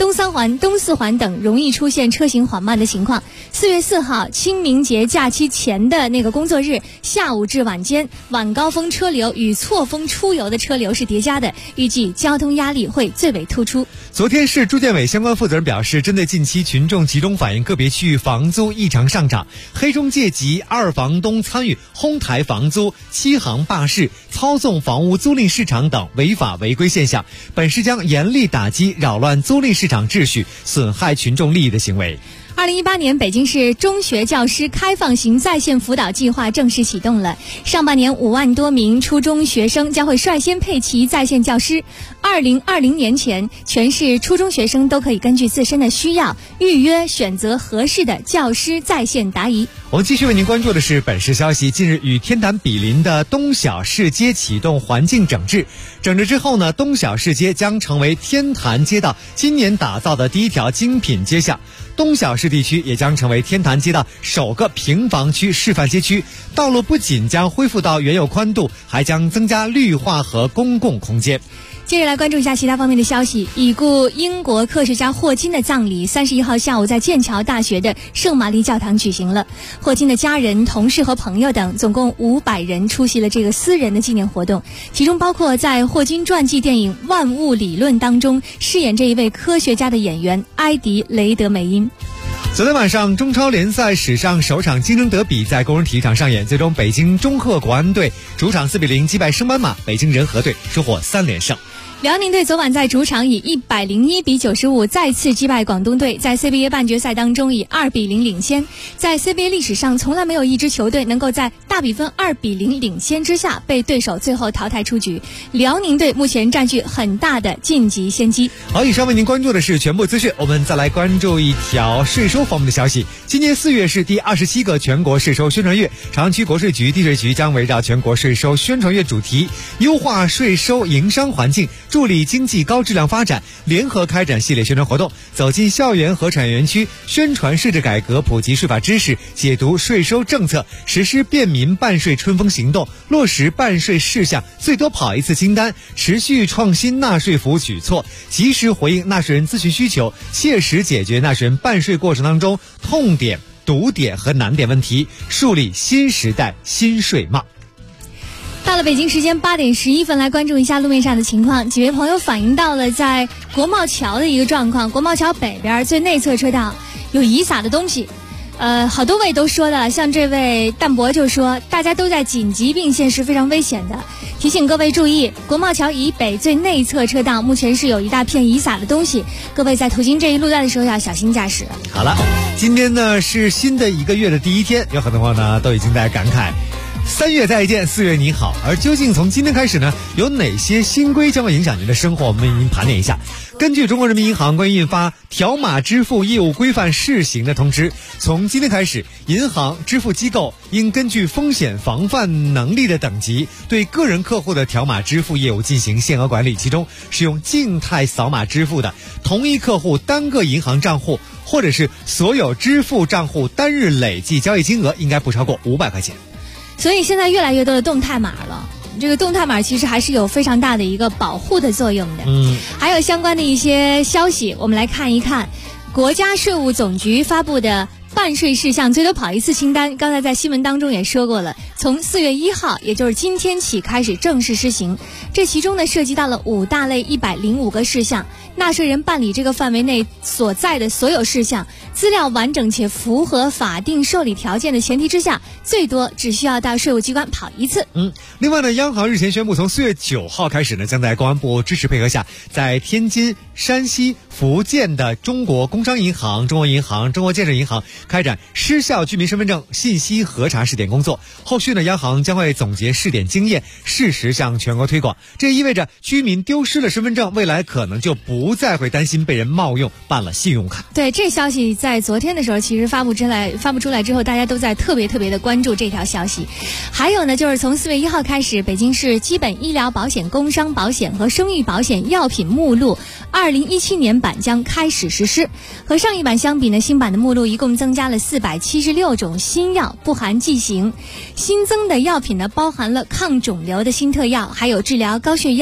东三环、东四环等容易出现车行缓慢的情况。4月4号清明节假期前的那个工作日，下午至晚间晚高峰车流与错峰出游的车流是叠加的，预计交通压力会最为突出。 昨天市住建委相关负责人表示，针对近期群众集中反映个别区域房租异常上涨，黑中介及二房东参与哄抬房租、欺行霸市、操纵房屋租赁市场等违法违规现象，本市将严厉打击扰乱租赁市场秩序、损害群众利益的行为。 2018年，北京市中学教师开放型在线辅导计划正式启动了。上半年5万多名初中学生将会率先配齐在线教师。2020年前，全市初中学生都可以根据自身的需要预约选择合适的教师在线答疑。 我们继续为您关注的是本市消息。近日，与天坛比邻的东小市街启动环境整治。整治之后呢，东小市街将成为天坛街道今年打造的第一条精品街巷。东小市地区也将成为天坛街道首个平房区示范街区，道路不仅将恢复到原有宽度，还将增加绿化和公共空间。 接着来关注一下其他方面的消息。已故英国科学家霍金的葬礼31号下午在剑桥大学的圣玛丽教堂举行了。霍金的家人、同事和朋友等总共500人出席了这个私人的纪念活动，其中包括在霍金传记电影《万物理论》当中饰演这一位科学家的演员埃迪·雷德梅因。 昨天晚上，中超联赛史上首场竞争德比在工人体育场上演，最终北京中赫国安队主场4比0击败升班马北京人和队，收获3连胜。 辽宁队昨晚在主场以101比95再次击败广东队，在 CBA 半决赛当中以2比0领先。在 CBA 历史上，从来没有一支球队能够在大比分2比0领先之下被对手最后淘汰出局。辽宁队目前占据很大的晋级先机。 好，以上为您关注的是全部资讯，我们再来关注一条税收方面的消息。今年4月是第27个全国税收宣传月，朝阳区国税局、地税局将围绕全国税收宣传月主题，优化税收营商环境，助力经济高质量发展，联合开展系列宣传活动，走进校园和产业园区，宣传税制改革，普及税法知识，解读税收政策，实施便民办税春风行动，落实办税事项最多跑一次清单，持续创新纳税服务举措，及时回应纳税人咨询需求，切实解决纳税人办税过程当中痛点、堵点和难点问题，树立新时代新税帽。 到了北京时间8点11分，来关注一下路面上的情况。几位朋友反映到了在国贸桥的一个状况，国贸桥北边最内侧车道有遗撒的东西。好多位都说的，像这位淡博就说，大家都在紧急并线是非常危险的，提醒各位注意，国贸桥以北最内侧车道目前是有一大片遗撒的东西，各位在途经这一路段的时候要小心驾驶。 好了，今天呢是新的一个月的第一天，有很多朋友呢都已经在感慨3月再见，4月你好。而究竟从今天开始呢，有哪些新规将会影响您的生活？我们为您盘点一下。根据中国人民银行关于印发条码支付业务规范试行的通知，从今天开始，银行支付机构应根据风险防范能力的等级，对个人客户的条码支付业务进行限额管理。其中，使用静态扫码支付的，同一客户单个银行账户或者是所有支付账户单日累计交易金额应该不超过500块钱。 所以现在越来越多的动态码了，这个动态码其实还是有非常大的一个保护的作用的。还有相关的一些消息，我们来看一看国家税务总局发布的办税事项最多跑一次清单，刚才在新闻当中也说过了，从4月1号，也就是今天起开始正式施行。这其中呢涉及到了5大类105个事项，纳税人办理这个范围内所在的所有事项，资料完整且符合法定受理条件的前提之下，最多只需要到税务机关跑一次。 另外呢，央行日前宣布，从4月9号开始呢，将在公安部支持配合下，在天津、山西、福建的中国工商银行、中国银行、中国建设银行开展失效居民身份证信息核查试点工作。后续呢，央行将会总结试点经验，适时向全国推广。这意味着居民丢失了身份证，未来可能就不再会担心被人冒用办了信用卡。 对，这消息在昨天的时候其实发布出来之后，大家都在特别的关注这条消息。还有呢，就是从4月1号开始，北京市基本医疗保险、工伤保险和生育保险药品目录2017年版将开始实施。和上一版相比呢，新版的目录一共增加了476种新药，不含剂型。新增的药品呢，包含了抗肿瘤的新特药，还有治疗高血压、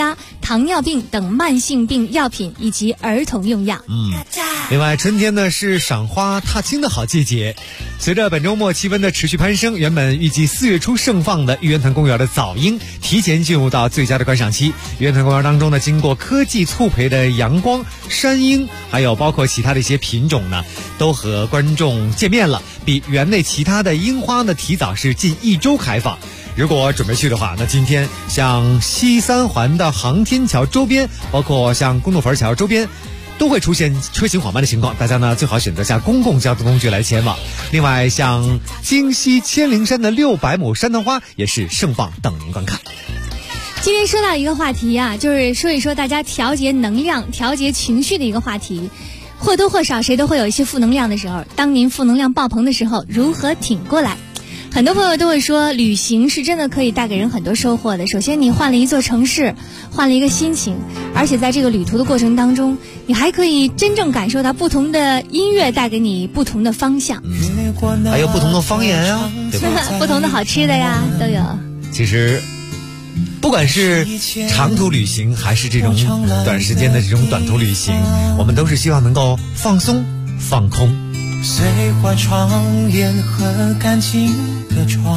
糖尿病等慢性病药品以及儿童用药。 另外，春天呢是赏花踏青的好季节。随着本周末气温的持续攀升，原本预计4月初盛放的玉渊潭公园的早樱提前进入到最佳的观赏期。玉渊潭公园当中呢，经过科技促培的阳光、山樱，还有包括其他的一些品种呢，都和观众见面了，比园内其他的樱花呢提早是近1周开放。如果准备去的话，那今天像西三环的航天桥周边，包括像公主坟桥周边，都会出现车行缓慢的情况，大家呢最好选择下公共交通工具来前往。另外，像京西千灵山的600亩山桃花也是盛放等您观看。 今天说到一个话题啊，就是说一说大家调节能量、调节情绪的一个话题。或多或少谁都会有一些负能量的时候，当您负能量爆棚的时候，如何挺过来？很多朋友都会说，旅行是真的可以带给人很多收获的。首先，你换了一座城市，换了一个心情，而且在这个旅途的过程当中，你还可以真正感受到不同的音乐带给你不同的方向， 还有不同的方言啊，对吧？ 不同的好吃的呀，都有。 其实不管是长途旅行还是这种短时间的这种短途旅行，我们都是希望能够放松放空。 碎花窗帘和干净的床，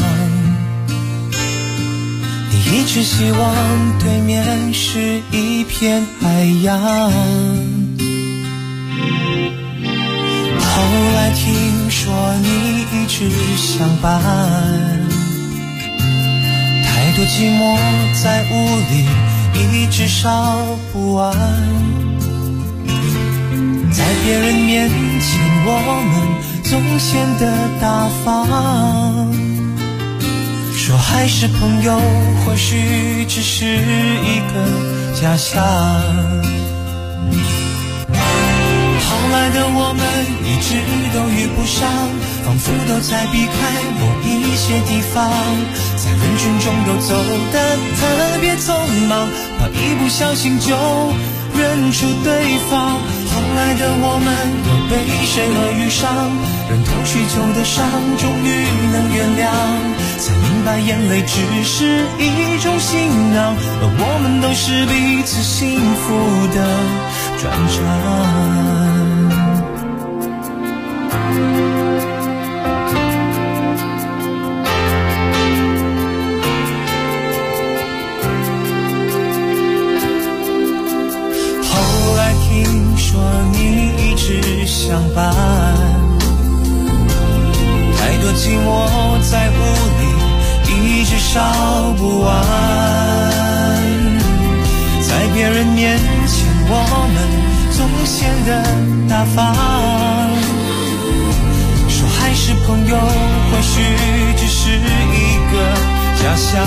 你一直希望对面是一片海洋。后来听说你一直相伴，太多寂寞在屋里一直烧不完。在别人面前我们总显得大方，说还是朋友，或许只是一个假象。后来的我们一直都遇不上，仿佛都在避开某一些地方，在人群中都走得特别匆忙，怕一不小心就认出对方。后来的我们又被谁而遇上，忍痛许久的伤终于能原谅，才明白眼泪只是一种行囊，而我们都是彼此幸福的转场。相伴，太多寂寞在屋里一直烧不完，在别人面前我们总显得大方，说还是朋友，或许只是一个假象。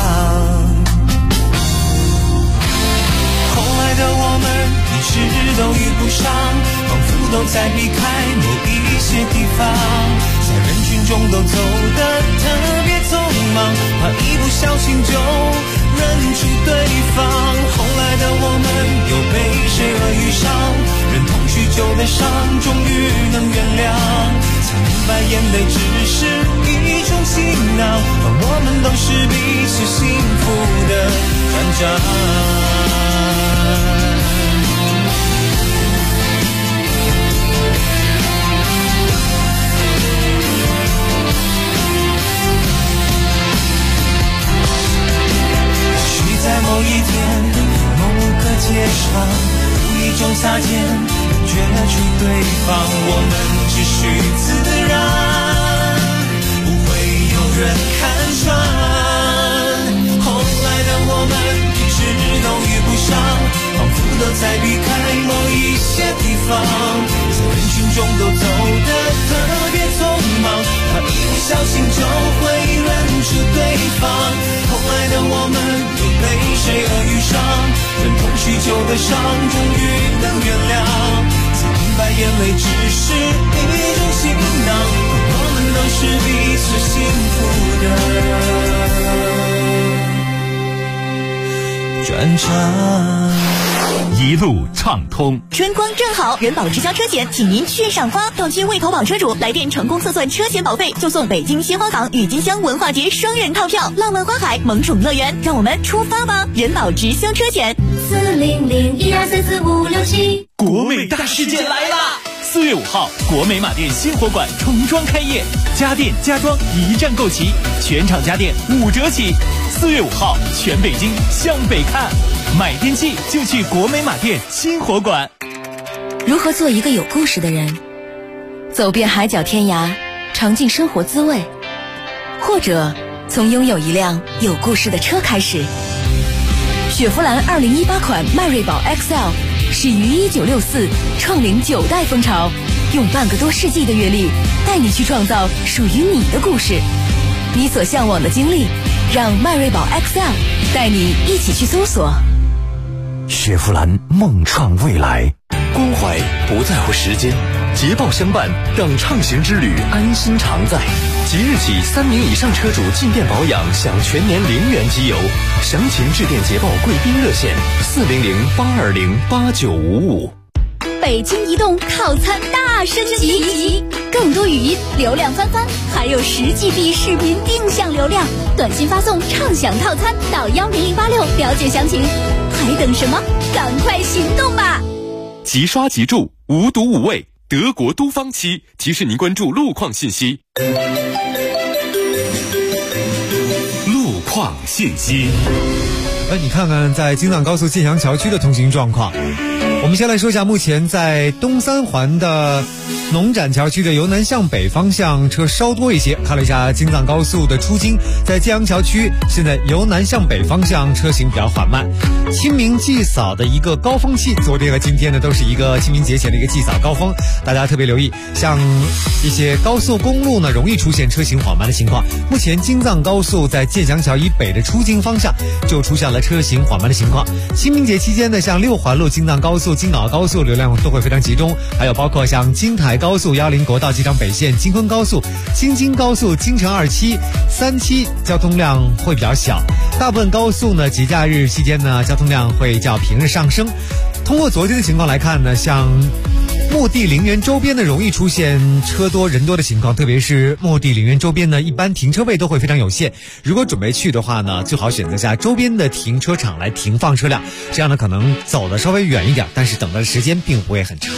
后来的我们一直都遇不上，仿佛都在避开某一些地方，在人群中都走得特别匆忙，怕一不小心就认出对方。后来的我们又被谁而遇上，忍痛许久的伤终于能原谅，才明白眼泪只是一种行囊，而我们都是彼此幸福的转账。在某一天某个街上无意中擦肩，觉出对方，我们只需自然，不会有人看穿。后来的我们一直都遇不上，仿佛都在避开某一些地方，在人群中都走得特别匆忙，怕一不小心就会认出对方。后来的我们又被谁而遇上，忍痛许久的伤终于能原谅，才明白眼泪只是一种行囊，我们都是彼此幸福的转场。 一路畅通。 春光正好，人保直销车险，请您去赏花。到期未投保车主来电成功测算车险保费，就送北京鲜花港郁金香文化节双人套票，浪漫花海萌宠乐园。让我们出发吧！人保直销车险 40012344567。 国美大事件来啦！4月5号，国美马店新火馆重装开业，家电家装一站购齐，全场家电5折起。4月5号，全北京向北看，买电器就去国美马店新火馆。 如何做一个有故事的人？走遍海角天涯，尝尽生活滋味，或者从拥有一辆有故事的车开始。雪佛兰2018款迈锐宝 XL 始于1964，创领9代风潮，用半个多世纪的阅历，带你去创造属于你的故事。你所向往的经历，让迈锐宝 XL 带你一起去搜索。 雪佛兰梦创未来， 关怀不在乎时间，捷豹相伴，让畅行之旅安心常在。即日起，3名以上车主进店保养享全年0元机油，详情致电捷豹贵宾热线400-820-8955。 北京移动套餐大升级，更多语音流量翻番，还有10GB 视频定向流量，短信发送畅享套餐到10086了解详情。还等什么？赶快行动吧！ 即刷即住，无毒无味，德国都方漆提示您关注路况信息。 路况信息。 你看看在京藏高速建祥桥区的通行状况。我们先来说一下，目前在东三环的农展桥区的由南向北方向车稍多一些。看了一下京藏高速的出京，在建阳桥区现在由南向北方向车行比较缓慢。清明祭扫的一个高峰期，昨天和今天呢都是一个清明节前的一个祭扫高峰，大家特别留意，像一些高速公路呢容易出现车行缓慢的情况。目前京藏高速在建祥桥以北的出京方向就出现了车行缓慢的情况。清明节期间呢，像6环路、京藏高速、京港高速流量都会非常集中，还有包括像京台高速、110国道机场北线、京昆高速、京津高速、京承27、37交通量会比较小。大部分高速呢节假日期间呢交通量会较平日上升。通过昨天的情况来看呢，像墓地陵园周边呢容易出现车多人多的情况，特别是墓地陵园周边呢一般停车位都会非常有限，如果准备去的话呢，最好选择下周边的停车场来停放车辆，这样呢可能走的稍微远一点，但是等待的时间并不会很长。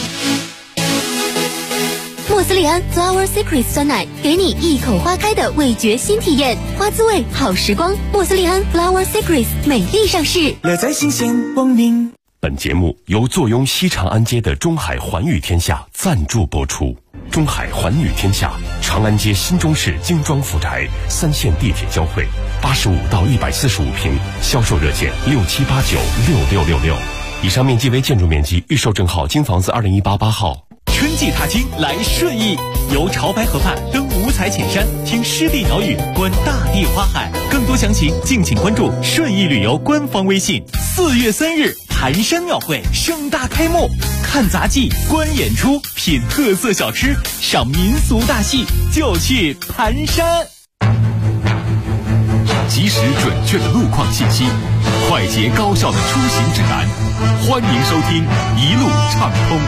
莫斯利安 Flower Secrets 酸奶，给你一口花开的味觉新体验，花滋味好时光。莫斯利安 Flower Secrets 美丽上市， 乐在新鲜光明。 本节目由坐拥西长安街的中海环宇天下赞助播出。中海环宇天下，长安街新中式精装府宅，3线地铁交汇，85到145平，销售热线67896666。以上面积为建筑面积，预售证号京房子2018-8号。 春季踏青来顺义，游潮白河畔，登五彩浅山，听湿地鸟语，观大地花海。更多详情敬请关注顺义旅游官方微信。4月3日，盘山庙会盛大开幕，看杂技、观演出、品特色小吃、赏民俗大戏，就去盘山。 及时准确的路况信息，快捷高效的出行指南，欢迎收听一路畅通。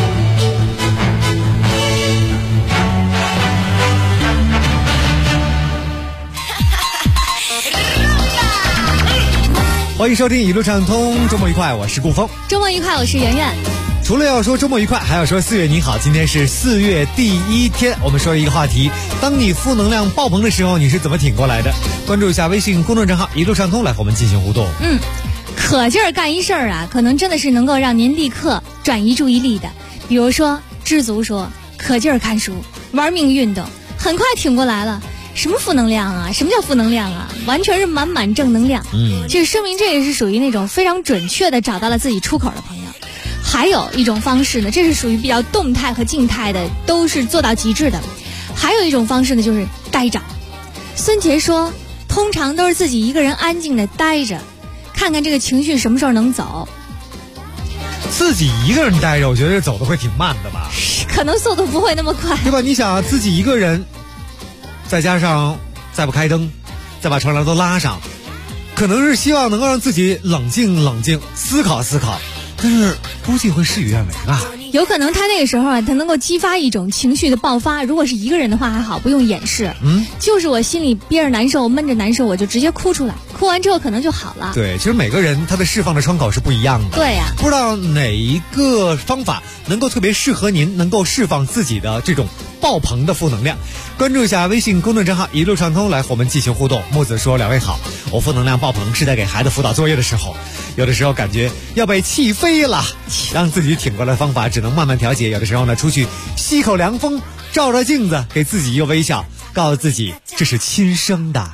欢迎收听一路畅通，周末愉快，我是顾峰。 周末愉快，我是圆圆。 除了要说周末愉快，还要说4月你好。今天是4月第1天，我们说一个话题：当你负能量爆棚的时候，你是怎么挺过来的？关注一下微信公众账号一路畅通，来和我们进行互动。 可劲儿干一事儿啊，可能真的是能够让您立刻转移注意力的。比如说知足说，可劲儿看书，玩命运动，很快挺过来了。什么负能量啊？什么叫负能量啊？完全是满满正能量。这说明这也是属于那种非常准确的找到了自己出口的朋友。还有一种方式呢，这是属于比较动态和静态的，都是做到极致的。还有一种方式呢，就是呆着。孙杰说，通常都是自己一个人安静的呆着，看看这个情绪什么时候能走。 自己一个人呆着，我觉得走的会挺慢的吧？ 可能速度不会那么快， 对吧？你想自己一个人，再加上再不开灯，再把窗帘都拉上，可能是希望能够让自己冷静冷静，思考思考， 但是估计会事与愿违吧。 有可能他那个时候啊，他能够激发一种情绪的爆发。如果是一个人的话还好，不用掩饰。就是我心里憋着难受，闷着难受，我就直接哭出来，哭完之后可能就好了。 对，其实每个人他的释放的窗口是不一样的。 对呀， 不知道哪一个方法能够特别适合您，能够释放自己的这种爆棚的负能量。关注一下微信公众账号一路畅通，来和我们进行互动。木子说：两位好，我负能量爆棚是在给孩子辅导作业的时候，有的时候感觉要被气飞了，让自己挺过来的方法只能慢慢调节。有的时候呢，出去吸口凉风，照照镜子，给自己一个微笑，告诉自己这是亲生的。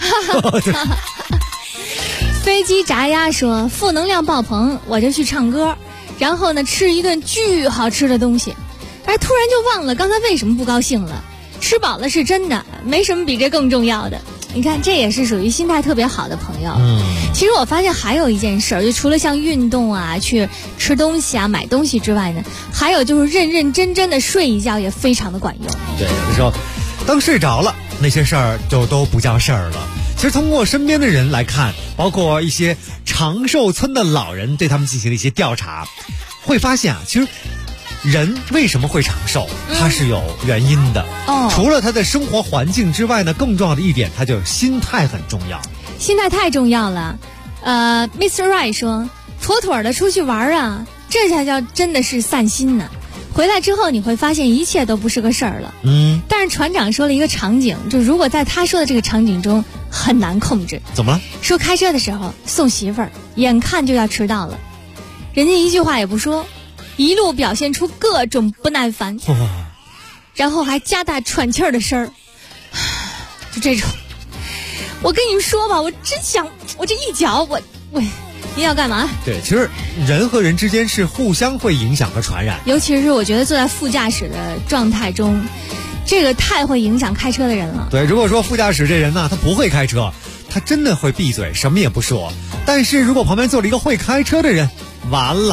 飞机炸鸭说：负能量爆棚，我就去唱歌，然后呢吃一顿巨好吃的东西，突然就忘了刚才为什么不高兴了。吃饱了是真的，没什么比这更重要的。你看，这也是属于心态特别好的朋友。其实我发现还有一件事儿，就除了像运动啊、去吃东西啊、买东西之外呢，还有就是认认真真的睡一觉也非常的管用。 对，有的时候当睡着了，那些事儿就都不叫事儿了。其实通过身边的人来看，包括一些长寿村的老人，对他们进行了一些调查，会发现啊，其实人为什么会长寿，它是有原因的。除了他的生活环境之外呢，更重要的一点，他就心态很重要。 心态太重要了。Mr. Right 说，妥妥的出去玩啊，这才叫真的是散心呢。回来之后你会发现一切都不是个事儿了。但是船长说了一个场景，就如果在他说的这个场景中很难控制。 怎么了？ 说开车的时候送媳妇儿，眼看就要迟到了，人家一句话也不说，一路表现出各种不耐烦，然后还加大喘气儿的声儿，就这种。我跟你们说吧，我真想，我这一脚，我你要干嘛？ 对，其实人和人之间是互相会影响和传染， 尤其是我觉得坐在副驾驶的状态中，这个太会影响开车的人了。 对，如果说副驾驶这人呢，他不会开车，他真的会闭嘴，什么也不说。但是如果旁边坐了一个会开车的人，完了。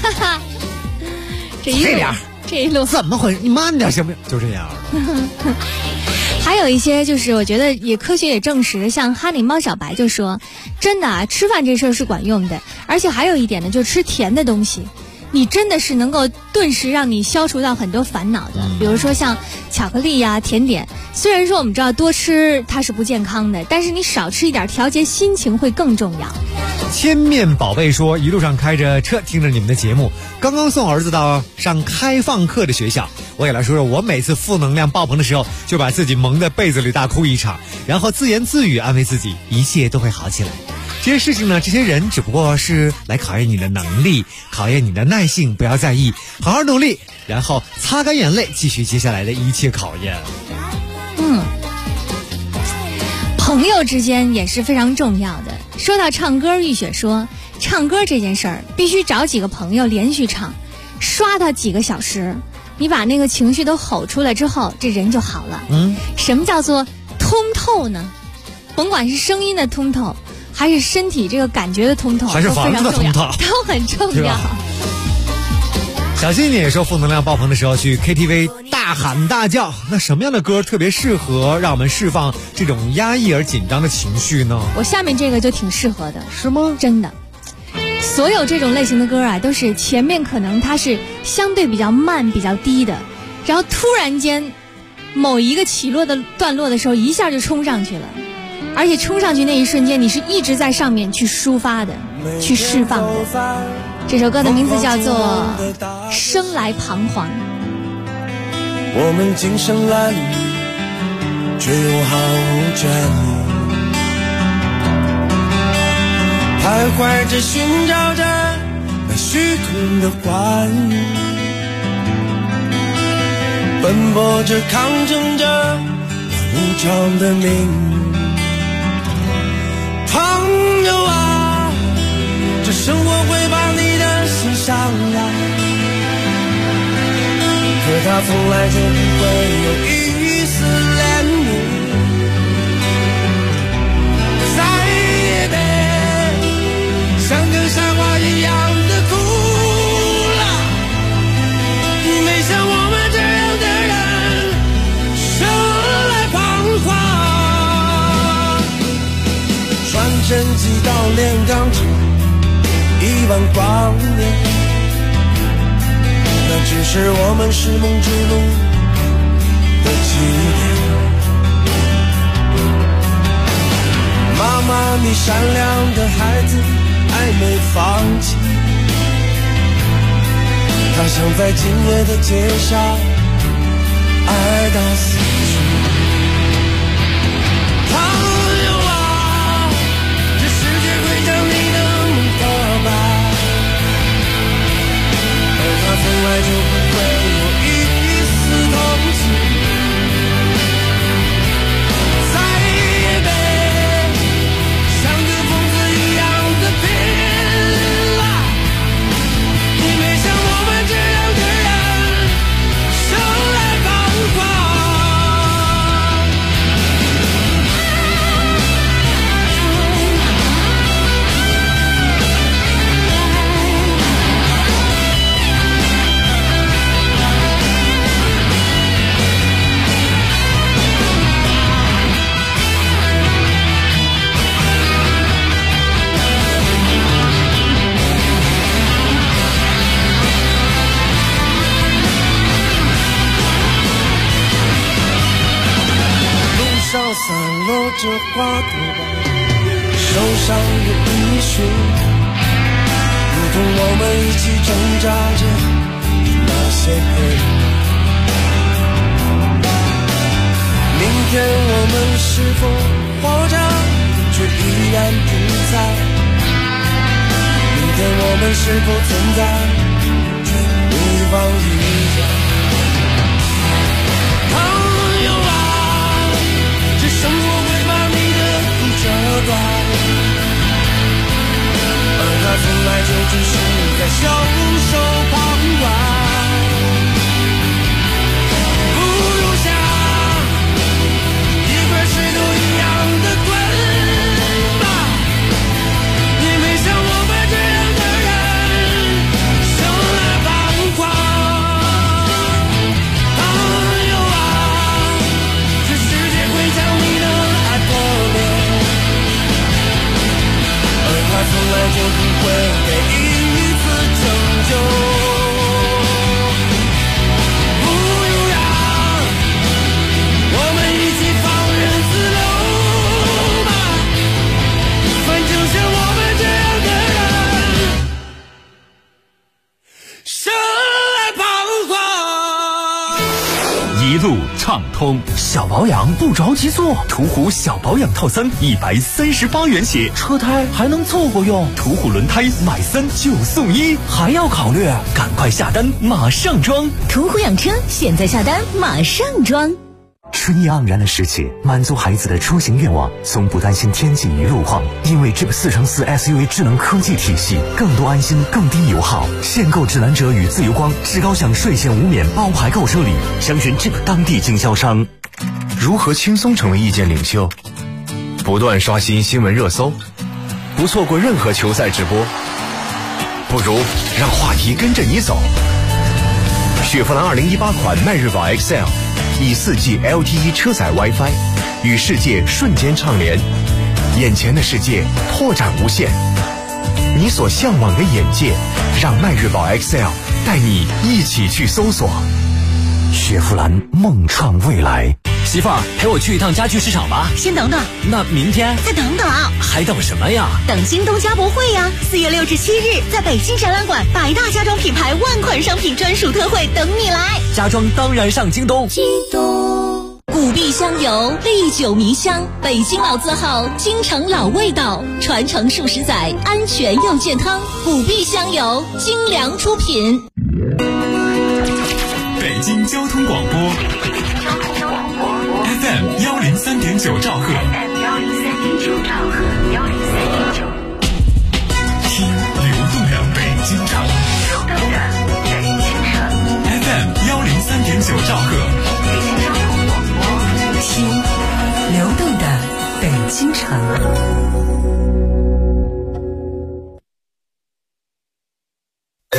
这一路怎么回事？你慢点行不行？就这样了。 还有一些就是我觉得也科学也证实，像哈尼猫小白就说，真的啊，吃饭这事儿是管用的，而且还有一点呢，就是吃甜的东西，你真的是能够顿时让你消除到很多烦恼的。比如说像巧克力呀、甜点，虽然说我们知道多吃它是不健康的，但是你少吃一点，调节心情会更重要。 千面宝贝说，一路上开着车听着你们的节目，刚刚送儿子到上开放课的学校。我也来说说我每次负能量爆棚的时候，就把自己蒙在被子里大哭一场，然后自言自语安慰自己，一切都会好起来。这些事情呢，这些人只不过是来考验你的能力，考验你的耐性，不要在意，好好努力，然后擦干眼泪，继续接下来的一切考验。 朋友之间也是非常重要的。说到唱歌，玉雪说，唱歌这件事儿必须找几个朋友连续唱，刷他几个小时，你把那个情绪都吼出来之后，这人就好了。什么叫做通透呢？甭管是声音的通透，还是身体这个感觉的通透， 还是房子的通透， 都很重要。 小新也说，负能量爆棚的时候去 KTV 大喊大叫，那什么样的歌特别适合让我们释放这种压抑而紧张的情绪呢？ 我下面这个就挺适合的。 是吗？ 真的，所有这种类型的歌啊，都是前面可能它是相对比较慢比较低的，然后突然间某一个起落的段落的时候，一下就冲上去了，而且冲上去那一瞬间，你是一直在上面去抒发的，去释放的。这首歌的名字叫做《生来彷徨》。 我们今生褴褛，却又毫无倦意，徘徊着寻找着那虚空的欢愉，奔波着抗争着那无常的命运。朋友啊，这生活会把你的心伤了，可它从来就不会有一丝怜悯。再也别像个傻瓜一样的哭了，没像我们这样的人生来彷徨。传真机到炼钢厂，1万光年， 那只是我们是梦之路的起点。妈妈，你善良的孩子还没放弃，他想在今夜的街上爱到死去。朋友啊，这世界会将你的梦破败，而他从来就不会有一丝同情。在北像个疯子一样的拼了，你没像我们这样的人生来彷徨。上散落着花朵般受伤的衣裙，如同我们一起挣扎着那些黑。明天我们是否活着却依然不在？明天我们是否存在却无法预见？生活会把你的路折断，而他从来就只是在袖手旁观。不如像一块石头一样的滚吧，你没像我们这样的人生来彷徨。朋友啊，这世界会将你他从来就不会给一次拯救。不如让我们一起放任自流吧，反正像我们这样的人生来彷徨。一路畅通， 小保养不着急做，途虎小保养套餐138元起，车胎还能凑合用，途虎轮胎买3就送1，还要考虑？赶快下单，马上装！ 途虎养车，现在下单马上装。 春意盎然的世界，满足孩子的出行愿望，从不担心天气与路况，因为 Jeep 4x4 SUV 智能科技体系，更多安心，更低油耗。限购指南者与自由光至高享税前无免包牌购车礼，详询 Jeep 当地经销商。 如何轻松成为意见领袖？不断刷新新闻热搜，不错过任何球赛直播，不如让话题跟着你走。雪佛兰2018款迈锐宝 XL 以4G LTE 车载 WiFi 与世界瞬间畅联，眼前的世界拓展无限，你所向往的眼界，让迈锐宝 XL 带你一起去搜索。 雪佛兰梦创未来。 媳妇儿，陪我去一趟家具市场吧。 先等等， 那明天再等等， 还等什么呀？ 等京东家博会呀！4月6至7日，在北京展览馆，100大家装品牌万款商品专属特惠等你来。 家装当然上京东。 京东古壁香油，历久弥香，北京老字号，京城老味道，传承数十载，安全又健康。古壁香油，精良出品。 北京交通广播 FM 103.9兆赫，听流动的北京城，FM 103.9兆赫， 听流动的北京城。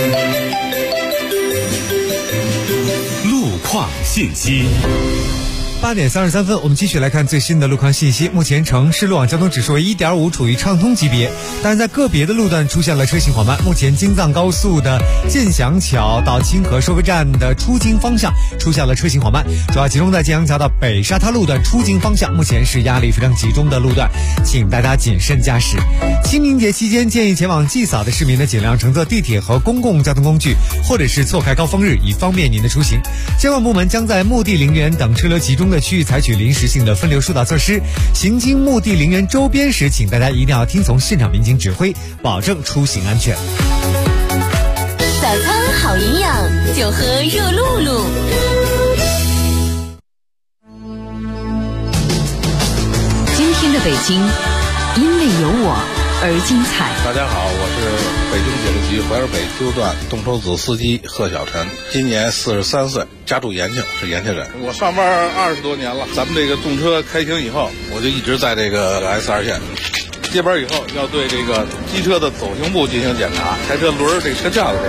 路况信息。 8点33分，我们继续来看最新的路况信息。目前城市路网交通指数为 1.5， 处于畅通级别，但是在个别的路段出现了车行缓慢。目前京藏高速的建祥桥到清河收费站的出京方向出现了车行缓慢，主要集中在建祥桥到北沙滩路段出京方向，目前是压力非常集中的路段，请大家谨慎驾驶。清明节期间，建议前往祭扫的市民呢，尽量乘坐地铁和公共交通工具，或者是错开高峰日，以方便您的出行。监管部门将在墓地陵园等车流集中的区域采取临时性的分流疏导措施。行经墓地陵园周边时，请大家一定要听从现场民警指挥，保证出行安全。 早餐好营养，就喝热露露。 今天的北京，因为有我而精彩。 大家好，我是北京铁路局淮河北支路段动车组司机贺小晨，今年43岁，家住延庆，是延庆人。我上班20多年了，咱们这个动车开行以后，我就一直在这个 S2 线。接班以后，要对这个机车的走行部进行检查，开车轮这个车架子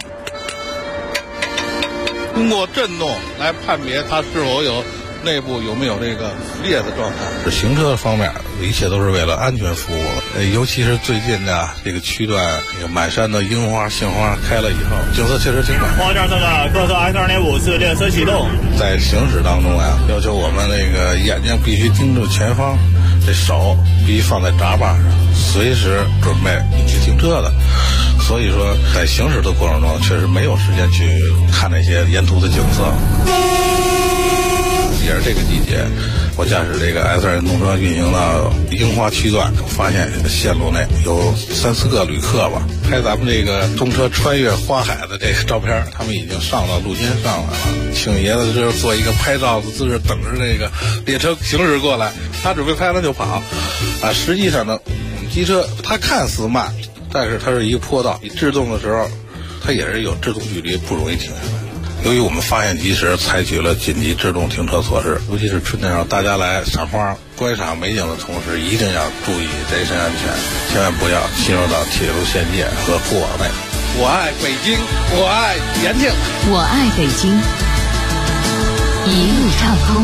通过震动来判别它是否有内部有没有这个裂的状态。行车方面一切都是为了安全服务，尤其是最近的这个区段，这个满山的樱花杏花开了以后，景色确实挺美。 黄站这个各色 S2.5次列车启动。在行驶当中啊，要求我们那个眼睛必须盯住前方，这手必须放在闸把上，随时准备去停车的。所以说在行驶的过程中确实没有时间去看那些沿途的景色。也是这个季节，我驾驶这个 S2 动车运行到樱花区段，发现线路内有3-4个旅客吧，拍咱们这个动车穿越花海的这个照片，他们已经上到路肩上来了。请爷子就是做一个拍照的姿势，等着这个列车行驶过来，他准备拍完就跑。实际上呢，我们机车它看似慢，但是它是一个坡道，你制动的时候，它也是有制动距离，不容易停下来。由于我们发现及时，采取了紧急制动停车措施，尤其是春天上大家来赏花、观赏美景的同时，一定要注意人身安全，千万不要进入到铁路线界和过往内。我爱北京，我爱延庆， 我爱北京，一路畅通。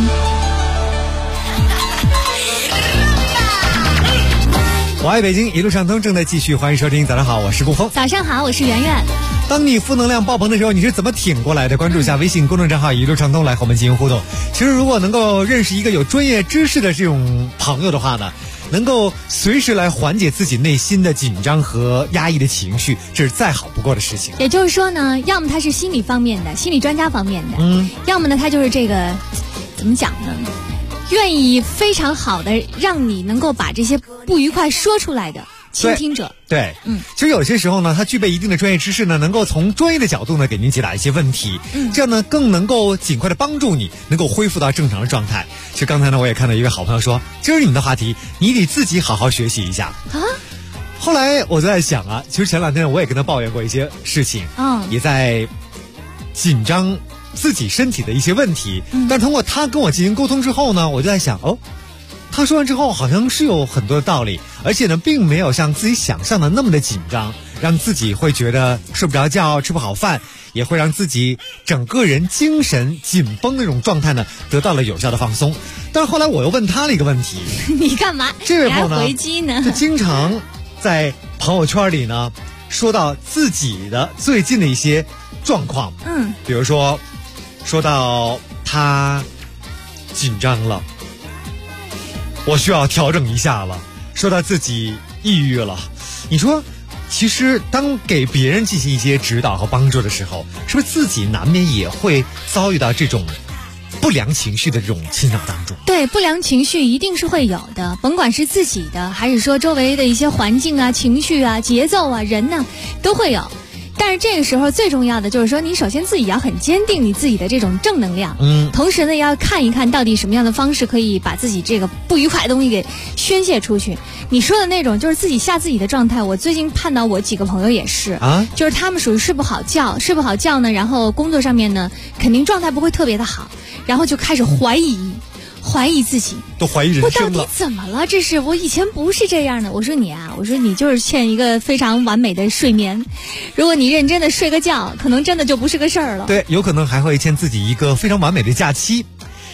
我爱北京，一路畅通正在继续，欢迎收听。早上好，我是顾峰。 早上好，我是圆圆。 当你负能量爆棚的时候，你是怎么挺过来的？关注一下微信公众账号一路畅通，来和我们进行互动。其实如果能够认识一个有专业知识的这种朋友的话呢，能够随时来缓解自己内心的紧张和压抑的情绪，这是再好不过的事情。 也就是说呢，要么他是心理方面的，心理专家方面的，要么呢他就是这个怎么讲呢，愿意非常好的让你能够把这些不愉快说出来的倾听者。 对，其实有些时候呢，他具备一定的专业知识呢，能够从专业的角度呢给您解答一些问题，这样呢更能够尽快的帮助你能够恢复到正常的状态。其实刚才呢，我也看到一位好朋友说，今儿你们的话题，你得自己好好学习一下啊。后来我就在想啊，其实前2天我也跟他抱怨过一些事情，也在紧张自己身体的一些问题，但通过他跟我进行沟通之后呢，我就在想，他说完之后好像是有很多的道理，而且呢并没有像自己想象的那么的紧张，让自己会觉得睡不着觉、吃不好饭，也会让自己整个人精神紧绷的那种状态呢得到了有效的放松。但是后来我又问他了一个问题， 你干嘛？ 这位朋友呢回击呢？ 就经常在朋友圈里呢说到自己的最近的一些状况，比如说到他紧张了，我需要调整一下了，说到自己抑郁了。你说其实当给别人进行一些指导和帮助的时候，是不是自己难免也会遭遇到这种不良情绪的这种侵扰当中？ 对，不良情绪一定是会有的，甭管是自己的还是说周围的一些环境啊、情绪啊、节奏啊、人呢，都会有。但是这个时候最重要的就是说，你首先自己要很坚定你自己的这种正能量，同时呢要看一看到底什么样的方式可以把自己这个不愉快的东西给宣泄出去。你说的那种就是自己吓自己的状态，我最近看到我几个朋友也是就是他们属于睡不好觉呢，然后工作上面呢肯定状态不会特别的好，然后就开始怀疑自己， 都怀疑人生了。 我到底怎么了？这是我以前不是这样的。我说你就是欠一个非常完美的睡眠，如果你认真的睡个觉，可能真的就不是个事儿了。 对，有可能还会欠自己一个非常完美的假期。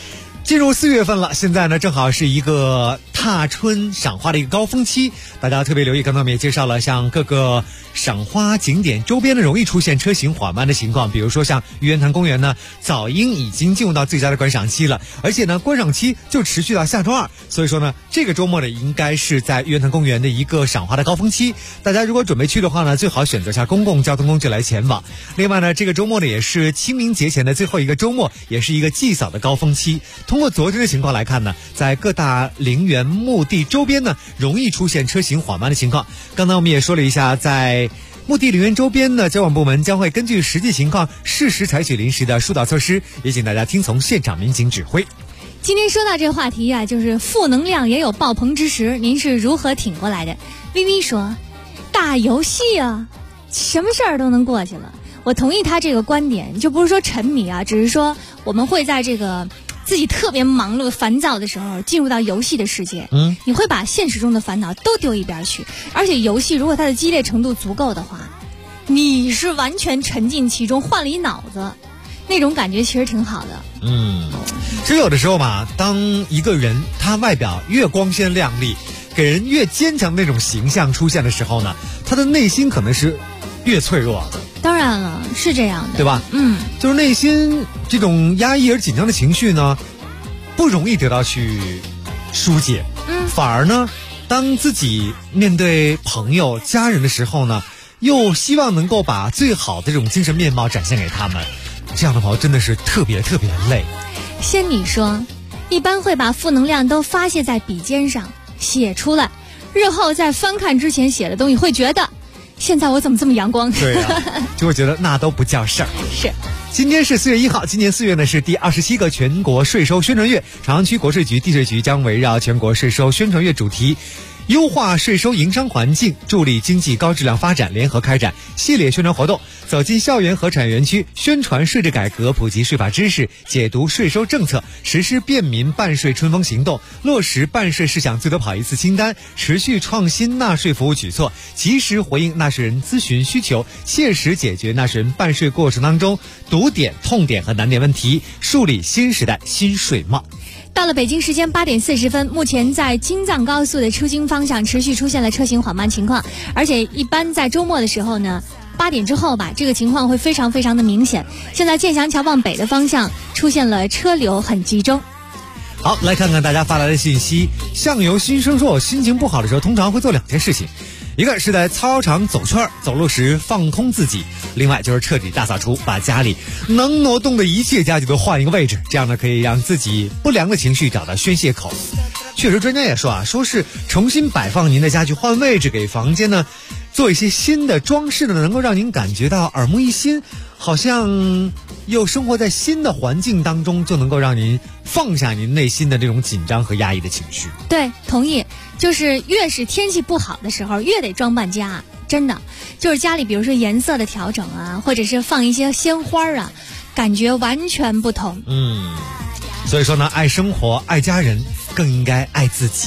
进入4月份了，现在呢正好是一个踏春赏花的一个高峰期，大家特别留意。刚才我们也介绍了，像各个赏花景点周边呢容易出现车行缓慢的情况，比如说像玉渊潭公园呢，早应已经进入到最佳的观赏期了，而且呢观赏期就持续到下周2，所以说呢这个周末呢应该是在玉渊潭公园的一个赏花的高峰期。大家如果准备去的话呢，最好选择下公共交通工具来前往。另外呢，这个周末呢也是清明节前的最后一个周末，也是一个祭扫的高峰期。通过昨天的情况来看呢，在各大陵园墓地周边呢容易出现车行缓慢的情况。刚才我们也说了一下，在墓地陵园周边呢，交管部门将会根据实际情况适时采取临时的疏导措施，也请大家听从现场民警指挥。 今天说到这个话题啊，就是负能量也有爆棚之时，您是如何挺过来的？微微说，打游戏啊，什么事儿都能过去了。我同意他这个观点，就不是说沉迷啊，只是说我们会在这个自己特别忙碌烦躁的时候进入到游戏的世界，你会把现实中的烦恼都丢一边去，而且游戏如果它的激烈程度足够的话，你是完全沉浸其中，换了一脑子，那种感觉其实挺好的。 其实有的时候嘛，当一个人他外表越光鲜亮丽，给人越坚强的那种形象出现的时候呢，他的内心可能是越脆弱的。 当然了，是这样的， 对吧？就是内心这种压抑而紧张的情绪呢，不容易得到去疏解。反而呢，当自己面对朋友、家人的时候呢，又希望能够把最好的这种精神面貌展现给他们，这样的话真的是特别特别累。 仙女说，一般会把负能量都发泄在笔尖上，写出来，日后在翻看之前写的东西，会觉得现在我怎么这么阳光？ 对啊，就会觉得那都不叫事儿。 是。 今天是4月1号，今年4月呢是第27个全国税收宣传月，朝阳区国税局、地税局将围绕全国税收宣传月主题，优化税收营商环境，助力经济高质量发展，联合开展系列宣传活动，走进校园和产业园区，宣传税制改革，普及税法知识，解读税收政策，实施便民办税春风行动，落实办税事项最多跑一次清单，持续创新纳税服务举措，及时回应纳税人咨询需求，切实解决纳税人办税过程当中堵点、痛点和难点问题，树立新时代新税貌。 到了北京时间8点40分，目前在京藏高速的出京方向持续出现了车行缓慢情况，而且一般在周末的时候呢，8点之后吧，这个情况会非常非常的明显。现在建祥桥往北的方向出现了车流很集中。 好，来看看大家发来的信息。相由心生说，我心情不好的时候通常会做2件事情，一个是在操场走圈，走路时放空自己，另外就是彻底大扫除，把家里能挪动的一切家具都换一个位置，这样呢可以让自己不良的情绪找到宣泄口。确实专家也说啊，说是重新摆放您的家具，换位置，给房间呢做一些新的装饰呢，能够让您感觉到耳目一新，好像又生活在新的环境当中，就能够让您放下您内心的这种紧张和压抑的情绪。 对，同意，就是越是天气不好的时候越得装扮家，真的就是家里比如说颜色的调整啊，或者是放一些鲜花啊，感觉完全不同。 所以说呢，爱生活爱家人更应该爱自己。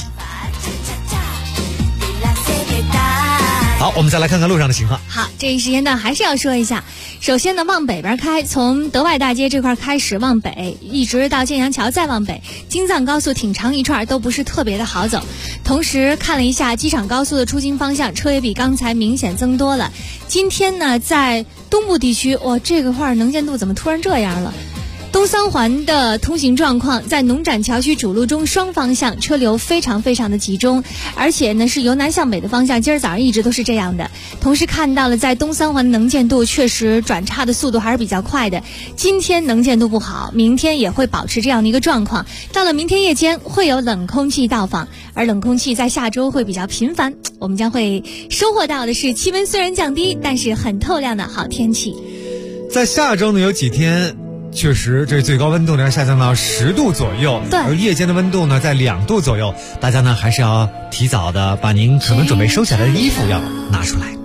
好，我们再来看看路上的情况。 好，这一时间段还是要说一下，首先呢，往北边开，从德外大街这块开始往北，一直到建阳桥再往北，京藏高速挺长一串都不是特别的好走。同时看了一下机场高速的出京方向，车也比刚才明显增多了。今天呢，在东部地区，这个块能见度怎么突然这样了？东三环的通行状况，在农展桥区主路中双方向车流非常非常的集中，而且呢是由南向北的方向，今儿早上一直都是这样的。同时看到了在东三环能见度确实转差的速度还是比较快的，今天能见度不好，明天也会保持这样的一个状况。到了明天夜间会有冷空气到访，而冷空气在下周会比较频繁，我们将会收获到的是气温虽然降低，但是很透亮的好天气。 在下周呢有几天确实这最高温度呢下降到10度左右， 对， 而夜间的温度呢在2度左右，大家呢还是要提早的把您可能准备收起来的衣服要拿出来。